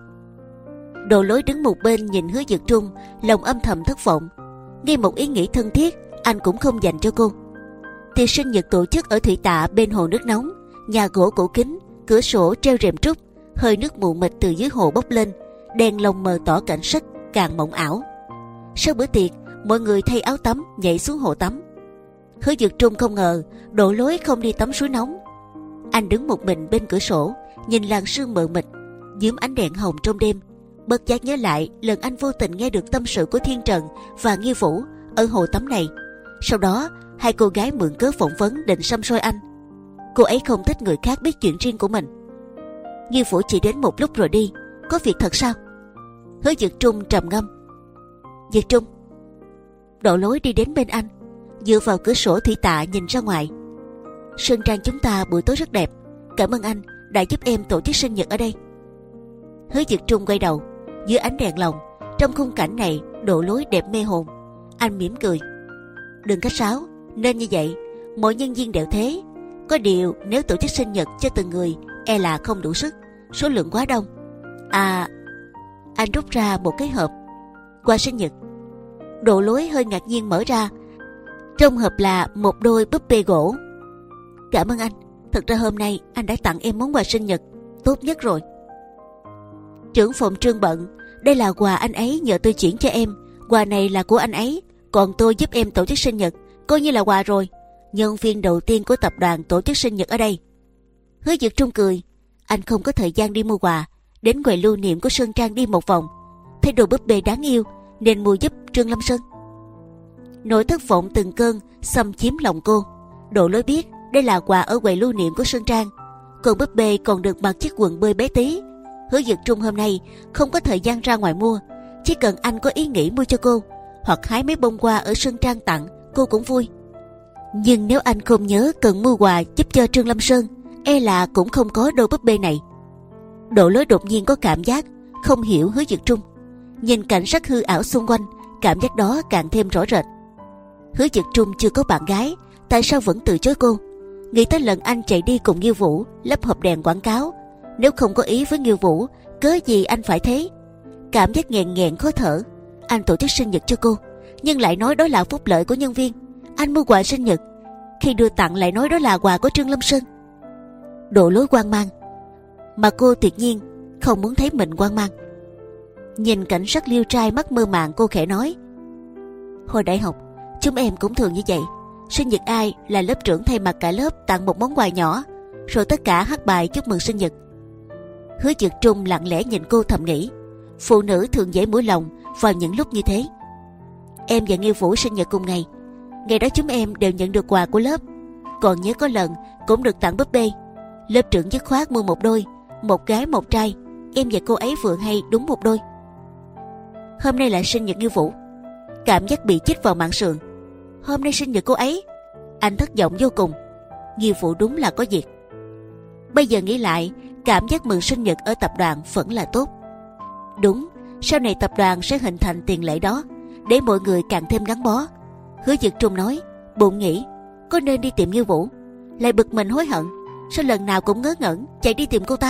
Đồ Lối đứng một bên nhìn Hứa Dực Trung, lòng âm thầm thất vọng. Ngay một ý nghĩ thân thiết anh cũng không dành cho cô. Tiệc sinh nhật tổ chức ở thủy tạ bên hồ nước nóng, nhà gỗ cổ kính, cửa sổ treo rèm trúc, hơi nước mù mịt từ dưới hồ bốc lên, đèn lồng mờ tỏ cảnh sắc càng mộng ảo. Sau bữa tiệc, mọi người thay áo tắm nhảy xuống hồ tắm. Hứa Dực Trung không ngờ Đồ Lối không đi tắm suối nóng. Anh đứng một mình bên cửa sổ, nhìn làn sương mờ mịt dưới ánh đèn hồng trong đêm, bất giác nhớ lại lần anh vô tình nghe được tâm sự của Thiên Trần và Nghi Vũ ở hồ tắm này. Sau đó hai cô gái mượn cớ phỏng vấn định săm soi anh. Cô ấy không thích người khác biết chuyện riêng của mình. Nghi Vũ chỉ đến một lúc rồi đi. Có việc thật sao? Hứa Dực Trung trầm ngâm. Dực Trung. Đồ Lối đi đến bên anh, dựa vào cửa sổ thủy tạ nhìn ra ngoài. Sơn trang chúng ta buổi tối rất đẹp. Cảm ơn anh đã giúp em tổ chức sinh nhật ở đây. Hứa Dực Trung quay đầu. Dưới ánh đèn lồng, trong khung cảnh này Đồ Lối đẹp mê hồn. Anh mỉm cười. Đừng khách sáo, nên như vậy. Mọi nhân viên đều thế. Có điều nếu tổ chức sinh nhật cho từng người e là không đủ sức, số lượng quá đông. À, anh rút ra một cái hộp quà sinh nhật. Đồ Lối hơi ngạc nhiên mở ra. Trong hộp là một đôi búp bê gỗ. Cảm ơn anh. Thật ra hôm nay anh đã tặng em món quà sinh nhật tốt nhất rồi. Trưởng phòng Trương bận. Đây là quà anh ấy nhờ tôi chuyển cho em. Quà này là của anh ấy, còn tôi giúp em tổ chức sinh nhật, coi như là quà rồi. Nhân viên đầu tiên của tập đoàn tổ chức sinh nhật ở đây. Hứa Dực Trung cười. Anh không có thời gian đi mua quà, đến quầy lưu niệm của Sơn Trang đi một vòng, thấy đồ búp bê đáng yêu nên mua giúp Trương Lâm Sơn. Nỗi thất vọng từng cơn xâm chiếm lòng cô. Đồ Lối biết đây là quà ở quầy lưu niệm của Sơn Trang, còn búp bê còn được mặc chiếc quần bơi bé tí. Hứa Dực Trung hôm nay không có thời gian ra ngoài mua, chỉ cần anh có ý nghĩ mua cho cô hoặc hái mấy bông hoa ở Sơn Trang tặng cô cũng vui. Nhưng nếu anh không nhớ cần mua quà giúp cho Trương Lâm Sơn, e là cũng không có đôi búp bê này. Đồ Lối đột nhiên có cảm giác không hiểu Hứa Dực Trung. Nhìn cảnh sắc hư ảo xung quanh, cảm giác đó càng thêm rõ rệt. Hứa Dực Trung chưa có bạn gái, tại sao vẫn từ chối cô? Nghĩ tới lần anh chạy đi cùng Nghiêu Vũ lắp hộp đèn quảng cáo, nếu không có ý với Nghiêu Vũ, cớ gì anh phải thế? Cảm giác nghẹn nghẹn khó thở. Anh tổ chức sinh nhật cho cô, nhưng lại nói đó là phúc lợi của nhân viên. Anh mua quà sinh nhật, khi đưa tặng lại nói đó là quà của Trương Lâm Sơn. Đồ Lối hoang mang, mà cô tuyệt nhiên không muốn thấy mình hoang mang. Nhìn cảnh sắc liêu trai mắt mơ màng, cô khẽ nói: hồi đại học chúng em cũng thường như vậy. Sinh nhật ai là lớp trưởng thay mặt cả lớp tặng một món quà nhỏ, rồi tất cả hát bài chúc mừng sinh nhật. Hứa Dực Trung lặng lẽ nhìn cô thầm nghĩ, phụ nữ thường dễ mũi lòng vào những lúc như thế. Em và Nghiêu Vũ sinh nhật cùng ngày, ngày đó chúng em đều nhận được quà của lớp. Còn nhớ có lần cũng được tặng búp bê, lớp trưởng dứt khoát mua một đôi, một gái một trai. Em và cô ấy vừa hay đúng một đôi. Hôm nay là sinh nhật Nghiêu Vũ. Cảm giác bị chích vào mạng sườn. Hôm nay sinh nhật cô ấy. Anh thất vọng vô cùng. Nghiêu Vũ đúng là có việc. Bây giờ nghĩ lại, cảm giác mừng sinh nhật ở tập đoàn vẫn là tốt. Đúng, sau này tập đoàn sẽ hình thành tiền lệ đó, để mọi người càng thêm gắn bó. Hứa Dực Trung nói, bụng nghĩ có nên đi tìm Nghiêu Vũ, lại bực mình hối hận, sao lần nào cũng ngớ ngẩn chạy đi tìm cô ta.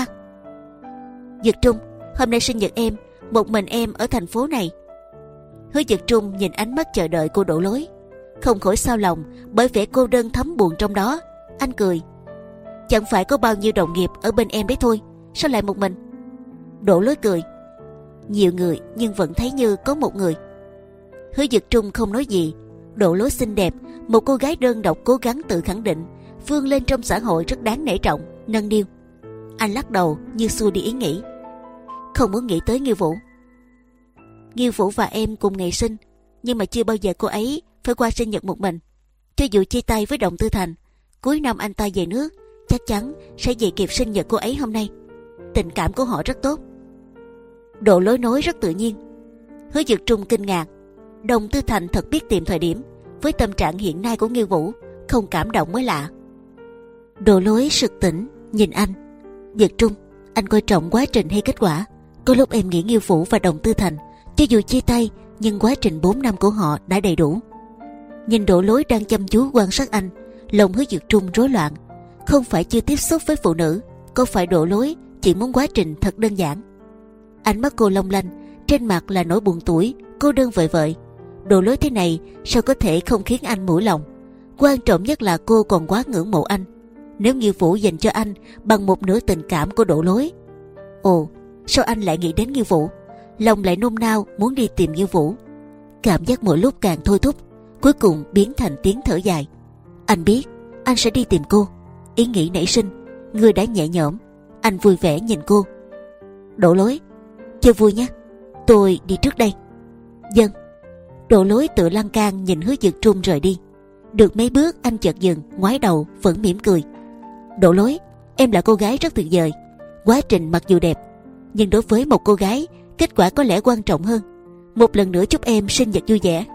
Dực Trung, hôm nay sinh nhật em, một mình em ở thành phố này. Hứa Dực Trung nhìn ánh mắt chờ đợi cô Đổ Lối, không khỏi xao lòng bởi vẻ cô đơn thấm buồn trong đó. Anh cười, chẳng phải có bao nhiêu đồng nghiệp ở bên em đấy thôi, sao lại một mình? Đổ Lối cười, nhiều người nhưng vẫn thấy như có một người. Hứa Dực Trung không nói gì. Đổ Lối xinh đẹp, một cô gái đơn độc cố gắng tự khẳng định, vươn lên trong xã hội rất đáng nể trọng, nâng niu. Anh lắc đầu như xua đi ý nghĩ, không muốn nghĩ tới Nghiêu Vũ. Nghiêu Vũ và em cùng ngày sinh, nhưng mà chưa bao giờ cô ấy phải qua sinh nhật một mình. Cho dù chia tay với Đồng Tư Thành, cuối năm anh ta về nước, chắc chắn sẽ về kịp sinh nhật cô ấy hôm nay. Tình cảm của họ rất tốt. Đổ Lối nói rất tự nhiên. Hứa Dực Trung kinh ngạc. Đồng Tư Thành thật biết tìm thời điểm, với tâm trạng hiện nay của Nghiêu Vũ, không cảm động mới lạ. Đổ Lối sực tỉnh, nhìn anh. Dật Trung, anh coi trọng quá trình hay kết quả? Có lúc em nghĩ Nghiêu Vũ và Đồng Tư Thành cho dù chia tay nhưng quá trình bốn năm của họ đã đầy đủ. Nhìn Đỗ Lối đang chăm chú quan sát anh, lòng Hứa Dược Trung rối loạn. Không phải chưa tiếp xúc với phụ nữ, có phải Đỗ Lối chỉ muốn quá trình thật đơn giản? Ánh mắt cô long lanh, trên mặt là nỗi buồn tủi, cô đơn vợi vợi. Đỗ Lối thế này sao có thể không khiến anh mũi lòng? Quan trọng nhất là cô còn quá ngưỡng mộ anh. Nếu Nghiêu Vũ dành cho anh bằng một nửa tình cảm của Đỗ Lối. Ồ, sao anh lại nghĩ đến Nghiêu Vũ? Lòng lại nôn nao muốn đi tìm Nghiêu Vũ. Cảm giác mỗi lúc càng thôi thúc, cuối cùng biến thành tiếng thở dài. Anh biết anh sẽ đi tìm cô. Ý nghĩ nảy sinh, người đã nhẹ nhõm. Anh vui vẻ nhìn cô. Đỗ Lối, chơi vui nhé, tôi đi trước đây. Vâng. Đỗ Lối tự lan can nhìn Hứa Dực Trung rời đi. Được mấy bước anh chợt dừng, ngoái đầu vẫn mỉm cười. Đỗ Lối, em là cô gái rất tuyệt vời. Quá trình mặc dù đẹp, nhưng đối với một cô gái, kết quả có lẽ quan trọng hơn. Một lần nữa chúc em sinh nhật vui vẻ.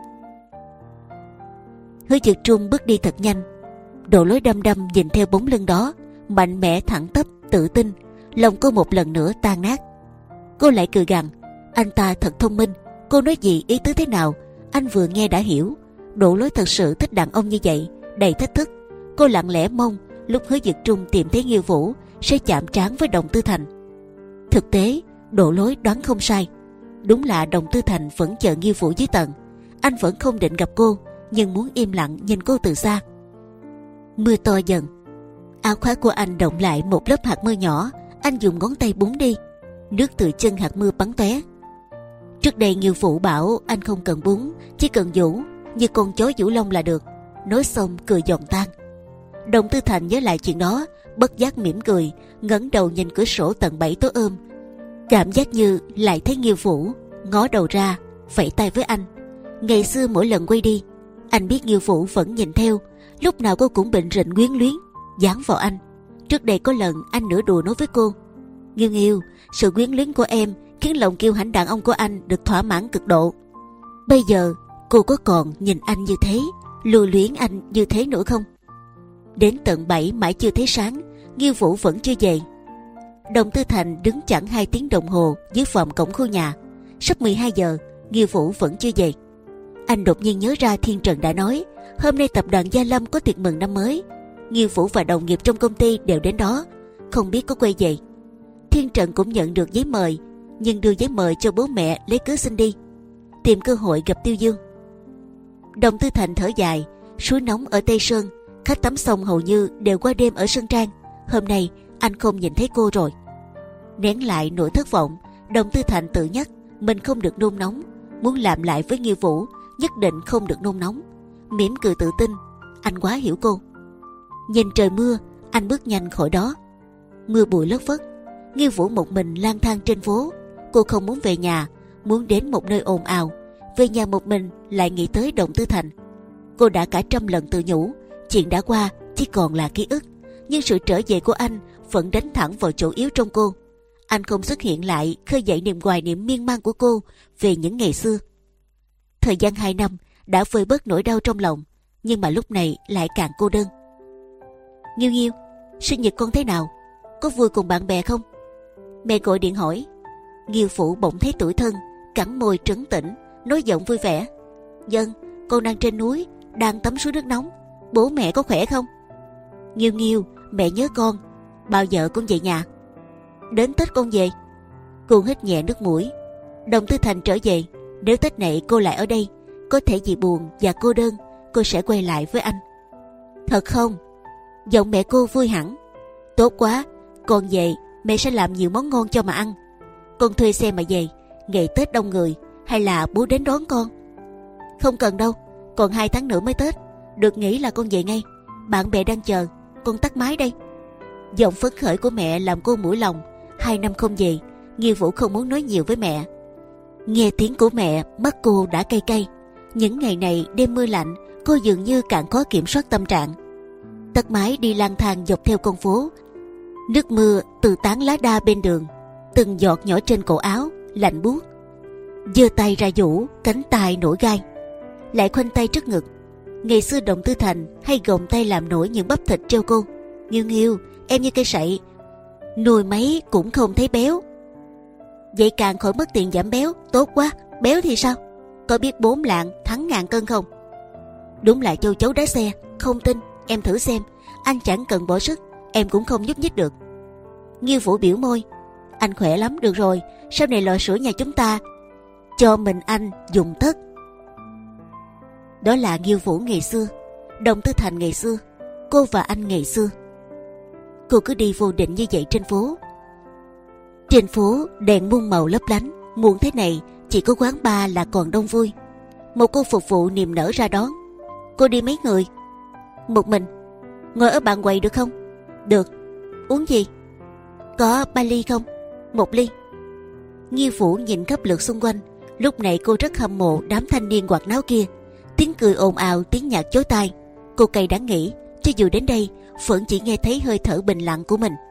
Hứa Dực Trung bước đi thật nhanh. Đỗ Lối đăm đăm nhìn theo bóng lưng đó, mạnh mẽ thẳng tắp, tự tin. Lòng cô một lần nữa tan nát. Cô lại cười gằn, anh ta thật thông minh. Cô nói gì, ý tứ thế nào, anh vừa nghe đã hiểu. Đỗ Lối thật sự thích đàn ông như vậy, đầy thách thức. Cô lặng lẽ mong lúc Hứa Dực Trung tìm thấy Nghiêu Vũ sẽ chạm trán với Đồng Tư Thành. Thực tế, Đỗ Lối đoán không sai. Đúng là Đồng Tư Thành vẫn chờ Nghiêu Vũ dưới tầng. Anh vẫn không định gặp cô, nhưng muốn im lặng nhìn cô từ xa. Mưa to dần. Áo khoác của anh động lại một lớp hạt mưa nhỏ. Anh dùng ngón tay búng đi, nước từ chân hạt mưa bắn tóe. Trước đây Nghiêu Vũ bảo anh không cần búng, chỉ cần vũ như con chó vũ lông là được. Nói xong cười giòn tan. Đồng Tư Thành nhớ lại chuyện đó, bất giác mỉm cười, ngẩng đầu nhìn cửa sổ tầng bảy tối ôm. Cảm giác như lại thấy Nghiêu Vũ, ngó đầu ra, vẫy tay với anh. Ngày xưa mỗi lần quay đi, anh biết Nghiêu Vũ vẫn nhìn theo, lúc nào cô cũng bệnh rịnh quyến luyến, dán vào anh. Trước đây có lần anh nửa đùa nói với cô, Nghiêu Nghiêu, sự quyến luyến của em khiến lòng kiêu hãnh đàn ông của anh được thỏa mãn cực độ. Bây giờ cô có còn nhìn anh như thế, lưu luyến anh như thế nữa không? Đến tận bảy mãi chưa thấy sáng, Nghiêu Vũ vẫn chưa về. Đồng Tư Thành đứng chẳng hai tiếng đồng hồ dưới vòm cổng khu nhà. Sắp mười hai giờ, Nghiêu Vũ vẫn chưa về. Anh đột nhiên nhớ ra Thiên Trần đã nói hôm nay tập đoàn Gia Lâm có tiệc mừng năm mới. Nghiêu Vũ và đồng nghiệp trong công ty đều đến đó, không biết có quay về. Thiên Trần cũng nhận được giấy mời, nhưng đưa giấy mời cho bố mẹ lấy cớ xin đi, tìm cơ hội gặp Tiêu Dương. Đồng Tư Thành thở dài. Suối nóng ở Tây Sơn, khách tắm sông hầu như đều qua đêm ở Sơn Trang. Hôm nay anh không nhìn thấy cô rồi. Nén lại nỗi thất vọng, Đồng Tư Thành tự nhắc mình không được nôn nóng. Muốn làm lại với Nghiêu Vũ nhất định không được nôn nóng. Mỉm cười tự tin, anh quá hiểu cô. Nhìn trời mưa, anh bước nhanh khỏi đó. Mưa bụi lất phất. Nghiêu Vũ một mình lang thang trên phố. Cô không muốn về nhà, muốn đến một nơi ồn ào. Về nhà một mình lại nghĩ tới Đồng Tư Thành. Cô đã cả trăm lần tự nhủ chuyện đã qua chỉ còn là ký ức, nhưng sự trở về của anh vẫn đánh thẳng vào chỗ yếu trong cô. Anh không xuất hiện lại khơi dậy niềm hoài niệm miên man của cô về những ngày xưa. Thời gian hai năm đã vơi bớt nỗi đau trong lòng, nhưng mà lúc này lại càng cô đơn. Nghiêu Nghiêu, sinh nhật con thế nào? Có vui cùng bạn bè không? Mẹ gọi điện hỏi. Nghiêu Vũ bỗng thấy tủi thân, cắn môi trấn tĩnh, nói giọng vui vẻ. Vâng, con đang trên núi, đang tắm suối nước nóng. Bố mẹ có khỏe không? Nghiêu Nghiêu, mẹ nhớ con. Bao giờ con về nhà? Đến Tết con về. Cô hít nhẹ nước mũi. Đồng Tư Thành trở về. Nếu Tết này cô lại ở đây, có thể vì buồn và cô đơn, cô sẽ quay lại với anh. Thật không? Giọng mẹ cô vui hẳn. Tốt quá, con về mẹ sẽ làm nhiều món ngon cho mà ăn. Con thuê xe mà về, ngày Tết đông người, hay là bố đến đón con? Không cần đâu, còn hai tháng nữa mới Tết. Được nghỉ là con về ngay. Bạn bè đang chờ, con tắt máy đây. Giọng phấn khởi của mẹ làm cô mũi lòng. Hai năm không về, Nghiêu Vũ không muốn nói nhiều với mẹ. Nghe tiếng của mẹ, mắt cô đã cay cay. Những ngày này đêm mưa lạnh, cô dường như càng khó kiểm soát tâm trạng. Tắt máy đi lang thang dọc theo con phố. Nước mưa từ tán lá đa bên đường, từng giọt nhỏ trên cổ áo, lạnh buốt. Giơ tay ra vũ, cánh tay nổi gai. Lại khoanh tay trước ngực. Ngày xưa Đồng Tư Thành hay gồng tay làm nổi những bắp thịt treo cô. Nghiêu Nghiêu, em như cây sậy, nuôi mấy cũng không thấy béo. Vậy càng khỏi mất tiền giảm béo, tốt quá. Béo thì sao? Có biết bốn lạng thắng ngàn cân không? Đúng là châu chấu đá xe. Không tin, em thử xem. Anh chẳng cần bỏ sức, em cũng không nhúc nhích được. Nghiêu Vũ biểu môi. Anh khỏe lắm, được rồi. Sau này lò sưởi nhà chúng ta cho mình anh dùng tất. Đó là Nghiêu Vũ ngày xưa, Đồng Tư Thành ngày xưa, cô và anh ngày xưa. Cô cứ đi vô định như vậy trên phố. Trên phố đèn muôn màu lấp lánh. Muộn thế này chỉ có quán bar là còn đông vui. Một cô phục vụ niềm nở ra đón. Cô đi mấy người? Một mình. Ngồi ở bàn quầy được không? Được. Uống gì? Có ba ly không? Một ly. Nghiêu Vũ nhìn khắp lượt xung quanh. Lúc này cô rất hâm mộ đám thanh niên hoạt náo kia. Tiếng cười ồn ào, tiếng nhạc chói tai. Cô cay đắng nghĩ, cho dù đến đây vẫn chỉ nghe thấy hơi thở bình lặng của mình.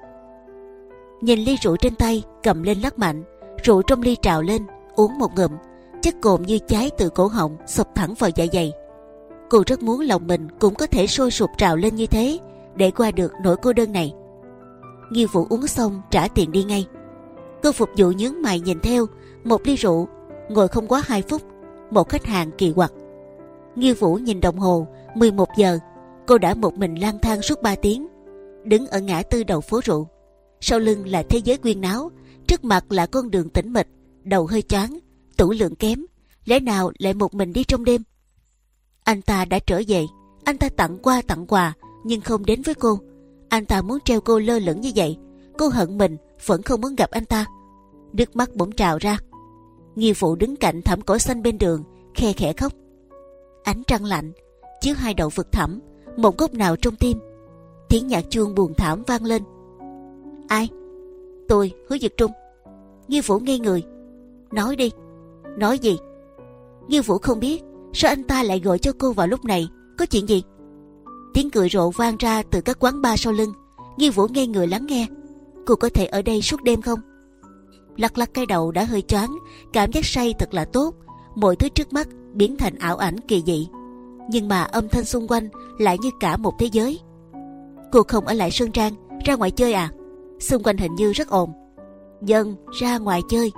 Nhìn ly rượu trên tay, cầm lên lắc mạnh. Rượu trong ly trào lên, uống một ngụm, chất cồn như cháy từ cổ họng xộc thẳng vào dạ dày. Cô rất muốn lòng mình cũng có thể sôi sục trào lên như thế để qua được nỗi cô đơn này. Nghiêu Vũ uống xong trả tiền đi ngay. Cô phục vụ nhướng mày nhìn theo. Một ly rượu, ngồi không quá hai phút, một khách hàng kỳ quặc. Nghiêu Vũ nhìn đồng hồ, mười một giờ. Cô đã một mình lang thang suốt ba tiếng, đứng ở ngã tư đầu phố rượu. Sau lưng là thế giới quyên náo, trước mặt là con đường tĩnh mịch. Đầu hơi choáng, tửu lượng kém, lẽ nào lại một mình đi trong đêm? Anh ta đã trở về. Anh ta tặng qua tặng quà nhưng không đến với cô. Anh ta muốn treo cô lơ lửng như vậy. Cô hận mình vẫn không muốn gặp anh ta. Nước mắt bỗng trào ra. Nghiêu Vũ đứng cạnh thảm cỏ xanh bên đường, khe khẽ khóc. Ánh trăng lạnh chiếu hai đầu vực thẳm, một góc nào trong tim. Tiếng nhạc chuông buồn thảm vang lên. Ai? Tôi, Hứa Dực Trung. Nghiêu Vũ ngây người. Nói đi. Nói gì? Nghiêu Vũ không biết sao anh ta lại gọi cho cô vào lúc này. Có chuyện gì? Tiếng cười rộ vang ra từ các quán bar sau lưng. Nghiêu Vũ ngây người lắng nghe. Cô có thể ở đây suốt đêm không? Lắc lắc cái đầu đã hơi choáng. Cảm giác say thật là tốt. Mọi thứ trước mắt biến thành ảo ảnh kỳ dị, nhưng mà âm thanh xung quanh lại như cả một thế giới. Cô không ở lại Sơn Trang, ra ngoài chơi à? Xung quanh hình như rất ồn. Dân, ra ngoài chơi.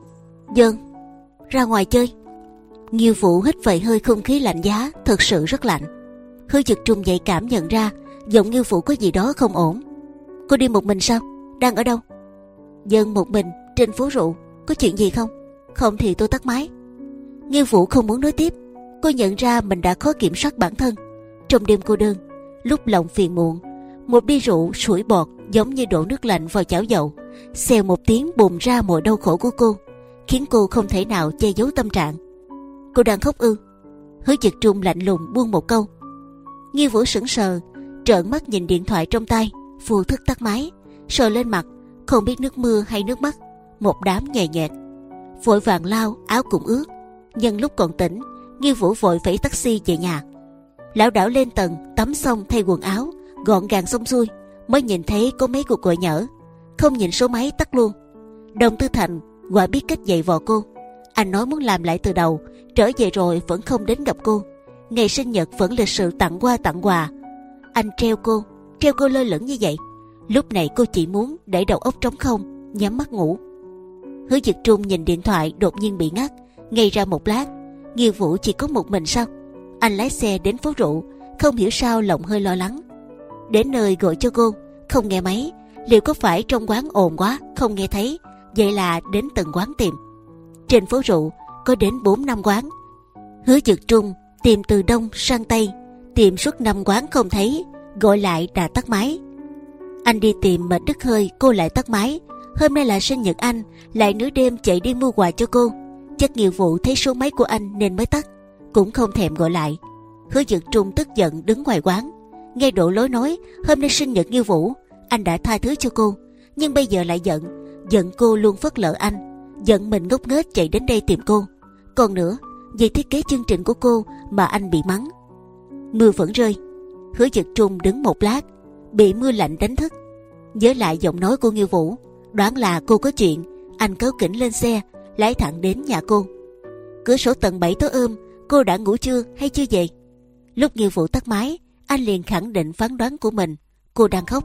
Dân, ra ngoài chơi. Nghiêu Vũ hít vài hơi không khí lạnh giá, thật sự rất lạnh. Hứa Dực Trung nhạy cảm nhận ra giọng Nghiêu Vũ có gì đó không ổn. Cô đi một mình sao? Đang ở đâu? Dân, một mình trên phố rượu. Có chuyện gì không? Không thì tôi tắt máy. Nghiêu Vũ không muốn nói tiếp. Cô nhận ra mình đã khó kiểm soát bản thân. Trong đêm cô đơn, lúc lòng phiền muộn, một ly rượu sủi bọt giống như đổ nước lạnh vào chảo dầu, xèo một tiếng bùng ra mọi đau khổ của cô, khiến cô không thể nào che giấu tâm trạng. Cô đang khóc ư? Hứa Dực Trung lạnh lùng buông một câu. Nghiêu Vũ sững sờ, trợn mắt nhìn điện thoại trong tay, vô thức tắt máy, sờ lên mặt, không biết nước mưa hay nước mắt, một đám nhòe nhẹt. Vội vàng lau áo cũng ướt. Nhân lúc còn tỉnh, Nghiêu Vũ vội vẫy taxi về nhà. Lảo đảo lên tầng, tắm xong thay quần áo, gọn gàng xong xuôi, mới nhìn thấy có mấy cuộc gọi nhỡ. Không nhìn số máy tắt luôn. Đồng Tư Thành quả biết cách dạy vò cô. Anh nói muốn làm lại từ đầu, trở về rồi vẫn không đến gặp cô. Ngày sinh nhật vẫn lịch sự tặng qua tặng quà. Anh treo cô, treo cô lơ lửng như vậy. Lúc này cô chỉ muốn để đầu óc trống không, nhắm mắt ngủ. Hứa Dực Trung nhìn điện thoại đột nhiên bị ngắt, ngây ra một lát. Nghiêu Vũ chỉ có một mình sao? Anh lái xe đến phố rượu, không hiểu sao lòng hơi lo lắng. Đến nơi gọi cho cô, không nghe máy. Liệu có phải trong quán ồn quá không nghe thấy? Vậy là đến từng quán tìm. Trên phố rượu có đến bốn năm quán. Hứa Dực Trung tìm từ đông sang tây, tìm suốt năm quán không thấy, gọi lại đã tắt máy. Anh đi tìm mệt đứt hơi, cô lại tắt máy. Hôm nay là sinh nhật anh, lại nửa đêm chạy đi mua quà cho cô. Chắc Nghiêu Vũ thấy số máy của anh nên mới tắt, cũng không thèm gọi lại. Hứa Dực Trung tức giận đứng ngoài quán, nghe Đỗ Lối nói hôm nay sinh nhật Nghiêu Vũ, anh đã tha thứ cho cô, nhưng bây giờ lại giận, giận cô luôn phớt lờ anh, giận mình ngốc nghếch chạy đến đây tìm cô. Còn nữa, vì thiết kế chương trình của cô mà anh bị mắng. Mưa vẫn rơi. Hứa Dực Trung đứng một lát, bị mưa lạnh đánh thức, nhớ lại giọng nói của Nghiêu Vũ, đoán là cô có chuyện. Anh cáu kỉnh lên xe, lái thẳng đến nhà cô. Cửa sổ tầng bảy tối ôm, cô đã ngủ chưa hay chưa về? Lúc Nghiêu Vũ tắt máy, anh liền khẳng định phán đoán của mình. Cô đang khóc.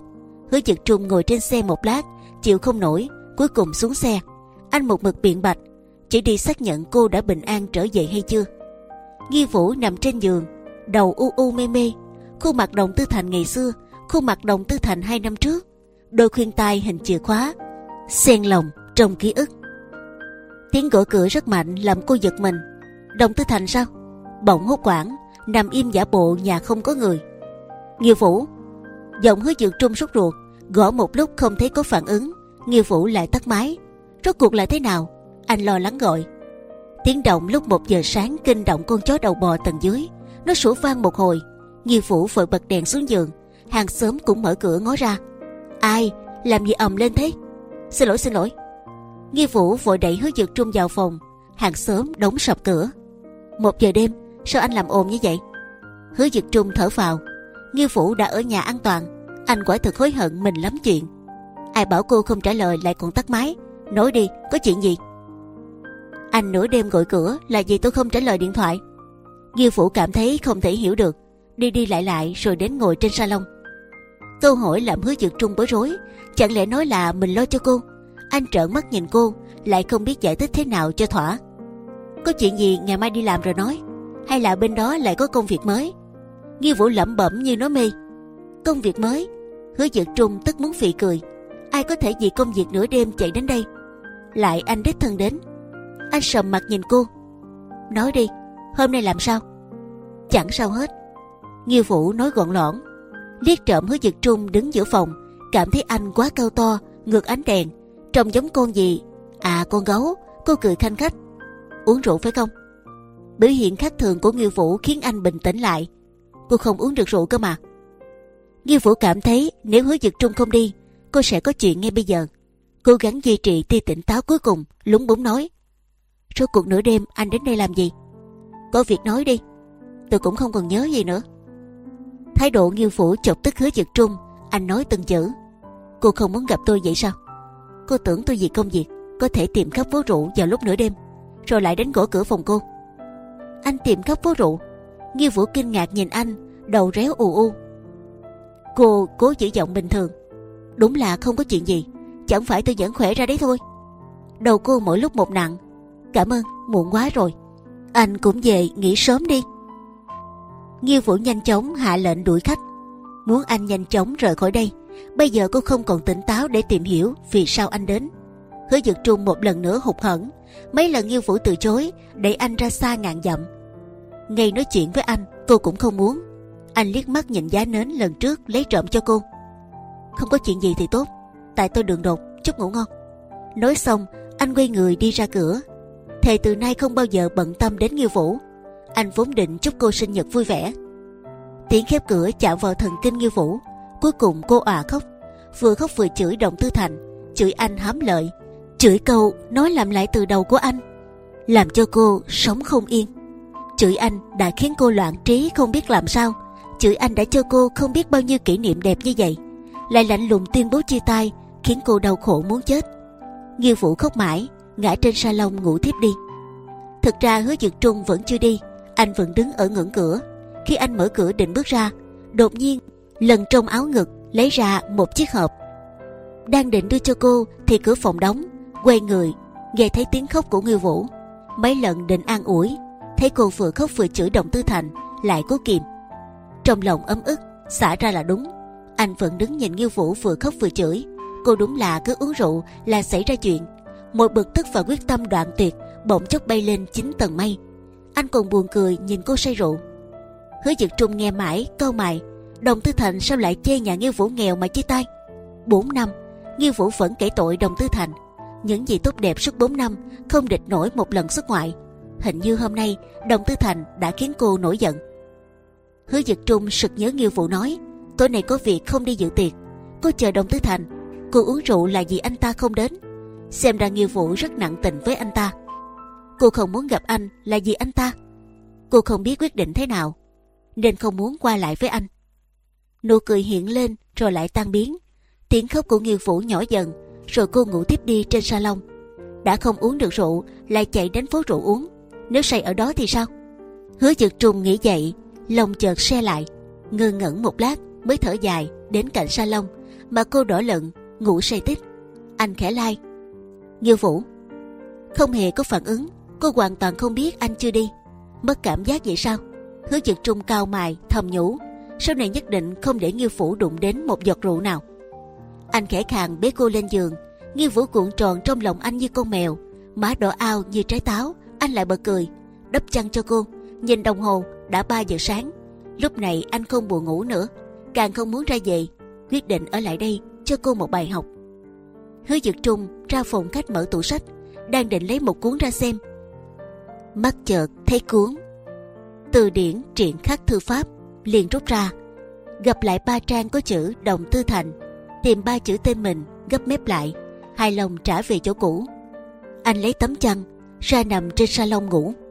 Hứa Dực Trung ngồi trên xe một lát, chịu không nổi, cuối cùng xuống xe. Anh một mực biện bạch, chỉ đi xác nhận cô đã bình an trở về hay chưa. Nghi Vũ nằm trên giường, đầu u u mê mê, khuôn mặt Đồng Tư Thành ngày xưa, khuôn mặt Đồng Tư Thành hai năm trước, đôi khuyên tai hình chìa khóa, xen lòng trong ký ức. Tiếng gõ cửa rất mạnh làm cô giật mình. Đồng Tư Thành sao? Bỗng hốt hoảng, nằm im giả bộ nhà không có người. Nghi Vũ. Giọng Hứa Dực Trung sốt ruột, gõ một lúc không thấy có phản ứng, Nghi Vũ lại tắt máy. Rốt cuộc là thế nào? Anh lo lắng gọi. Tiếng động lúc một giờ sáng kinh động con chó đầu bò tầng dưới. Nó sủa vang một hồi. Nghi Vũ vội bật đèn xuống giường. Hàng xóm cũng mở cửa ngó ra. Ai? Làm gì ầm lên thế? Xin lỗi xin lỗi. Nghi Vũ vội đẩy Hứa Dực Trung vào phòng. Hàng xóm đóng sập cửa. Một giờ đêm, sao anh làm ồn như vậy? Hứa Dực Trung thở phào. Nghi Vũ đã ở nhà an toàn. Anh quả thực hối hận mình lắm chuyện. Ai bảo cô không trả lời lại còn tắt máy? Nói đi, có chuyện gì? Anh nửa đêm gọi cửa là vì tôi không trả lời điện thoại. Nghi Vũ cảm thấy không thể hiểu được, đi đi lại lại rồi đến ngồi trên salon. Câu hỏi làm Hứa Dực Trung bối rối. Chẳng lẽ nói là mình lo cho cô? Anh trợn mắt nhìn cô, lại không biết giải thích thế nào cho thỏa. Có chuyện gì ngày mai đi làm rồi nói, hay là bên đó lại có công việc mới? Nghi Vũ lẩm bẩm như nói mê. Công việc mới? Hứa Dực Trung tức muốn phì cười. Ai có thể vì công việc nửa đêm chạy đến đây? Lại anh đích thân đến. Anh sầm mặt nhìn cô. Nói đi, hôm nay làm sao? Chẳng sao hết. Nghi Vũ nói gọn lõn, liếc trộm Hứa Dực Trung đứng giữa phòng, cảm thấy anh quá cao to, ngược ánh đèn, trông giống con gì? À, con gấu. Cô cười khanh khách. Uống rượu phải không? Biểu hiện khác thường của Nghi Vũ khiến anh bình tĩnh lại. Cô không uống được rượu cơ mà. Nghi Vũ cảm thấy nếu Hứa Dực Trung không đi, cô sẽ có chuyện ngay bây giờ. Cố gắng duy trì tia tỉnh táo cuối cùng, lúng búng nói. Rốt cuộc nửa đêm anh đến đây làm gì? Có việc nói đi. Tôi cũng không còn nhớ gì nữa. Thái độ Nghi Vũ chọc tức Hứa Dực Trung. Anh nói từng chữ. Cô không muốn gặp tôi vậy sao? Cô tưởng tôi vì công việc có thể tìm khắp phố rượu vào lúc nửa đêm, rồi lại đến gõ cửa phòng cô. Anh tìm khắp phố rượu? Nghi Vũ kinh ngạc nhìn anh, đầu réo ù u. Cô cố giữ giọng bình thường. Đúng là không có chuyện gì, chẳng phải tôi vẫn khỏe ra đấy thôi. Đầu cô mỗi lúc một nặng. Cảm ơn, muộn quá rồi. Anh cũng về nghỉ sớm đi. Nghi Vũ nhanh chóng hạ lệnh đuổi khách, muốn anh nhanh chóng rời khỏi đây. Bây giờ cô không còn tỉnh táo để tìm hiểu vì sao anh đến. Hứa Dực Trung một lần nữa hụt hẫng. Mấy lần Nghi Vũ từ chối, đẩy anh ra xa ngàn dặm. Ngay nói chuyện với anh cô cũng không muốn. Anh liếc mắt nhìn giá nến lần trước lấy trộm cho cô. Không có chuyện gì thì tốt, tại tôi đường đột, chúc ngủ ngon. Nói xong anh quay người đi ra cửa. Thề từ nay không bao giờ bận tâm đến Nghi Vũ. Anh vốn định chúc cô sinh nhật vui vẻ. Tiếng khép cửa chạm vào thần kinh Nghi Vũ. Cuối cùng cô òa khóc, vừa khóc vừa chửi Đồng Tư Thành, chửi anh hám lợi, chửi câu nói làm lại từ đầu của anh, làm cho cô sống không yên. Chửi anh đã khiến cô loạn trí không biết làm sao. Chửi anh đã cho cô không biết bao nhiêu kỷ niệm đẹp như vậy, lại lạnh lùng tuyên bố chia tay, khiến cô đau khổ muốn chết. Nghi Vũ khóc mãi, ngã trên salon ngủ thiếp đi. Thực ra Hứa Dực Trung vẫn chưa đi, anh vẫn đứng ở ngưỡng cửa. Khi anh mở cửa định bước ra, đột nhiên lần trong áo ngực lấy ra một chiếc hộp. Đang định đưa cho cô thì cửa phòng đóng. Quay người nghe thấy tiếng khóc của Nghi Vũ. Mấy lần định an ủi, thấy cô vừa khóc vừa chửi Đồng Tư Thành, lại cố kìm. Trong lòng ấm ức, xả ra là đúng. Anh vẫn đứng nhìn Nghi Vũ vừa khóc vừa chửi. Cô đúng là cứ uống rượu là xảy ra chuyện. Một bực tức và quyết tâm đoạn tuyệt bỗng chốc bay lên chín tầng mây. Anh còn buồn cười nhìn cô say rượu. Hứa Dực Trung nghe mãi cau mày. Đồng Tư Thành sao lại chê nhà Nghi Vũ nghèo mà chia tay? Bốn năm Nghi Vũ vẫn kể tội Đồng Tư Thành. Những gì tốt đẹp suốt bốn năm không địch nổi một lần xuất ngoại. Hình như hôm nay Đồng Tư Thành đã khiến cô nổi giận. Hứa Dực Trung sực nhớ Nghi Vũ nói tối nay có việc không đi dự tiệc. Cô chờ Đồng Tư Thành. Cô uống rượu là vì anh ta không đến. Xem ra Nghi Vũ rất nặng tình với anh ta. Cô không muốn gặp anh là vì anh ta. Cô không biết quyết định thế nào nên không muốn qua lại với anh. Nụ cười hiện lên rồi lại tan biến. Tiếng khóc của Nghi Vũ nhỏ dần, rồi cô ngủ tiếp đi trên salon. Đã không uống được rượu lại chạy đến phố rượu uống. Nếu say ở đó thì sao? Hứa Dực Trung nghĩ vậy, lòng chợt se lại, ngơ ngẩn một lát mới thở dài đến cạnh salon. mà cô đỏ lựng, ngủ say tích. Anh khẽ lai: Nghiêu Vũ. Không hề có phản ứng. Cô hoàn toàn không biết anh chưa đi. Mất cảm giác vậy sao? Hứa Dực Trung cau mày thầm nhủ, sau này nhất định không để Nghiêu Vũ đụng đến một giọt rượu nào. Anh khẽ khàng bế cô lên giường. Nghiêu Vũ cuộn tròn trong lòng anh như con mèo, má đỏ ao như trái táo. Anh lại bật cười, đắp chăn cho cô. Nhìn đồng hồ đã ba giờ sáng. Lúc này anh không buồn ngủ nữa, càng không muốn ra về, quyết định ở lại đây cho cô một bài học. Hứa Dực Trung ra phòng khách mở tủ sách, đang định lấy một cuốn ra xem, mắt chợt thấy cuốn Từ điển truyện khắc thư pháp, liền rút ra, gặp lại ba trang có chữ Đồng Tư Thành, tìm ba chữ tên mình, gấp mép lại, hài lòng trả về chỗ cũ. Anh lấy tấm chăn ra nằm trên salon ngủ.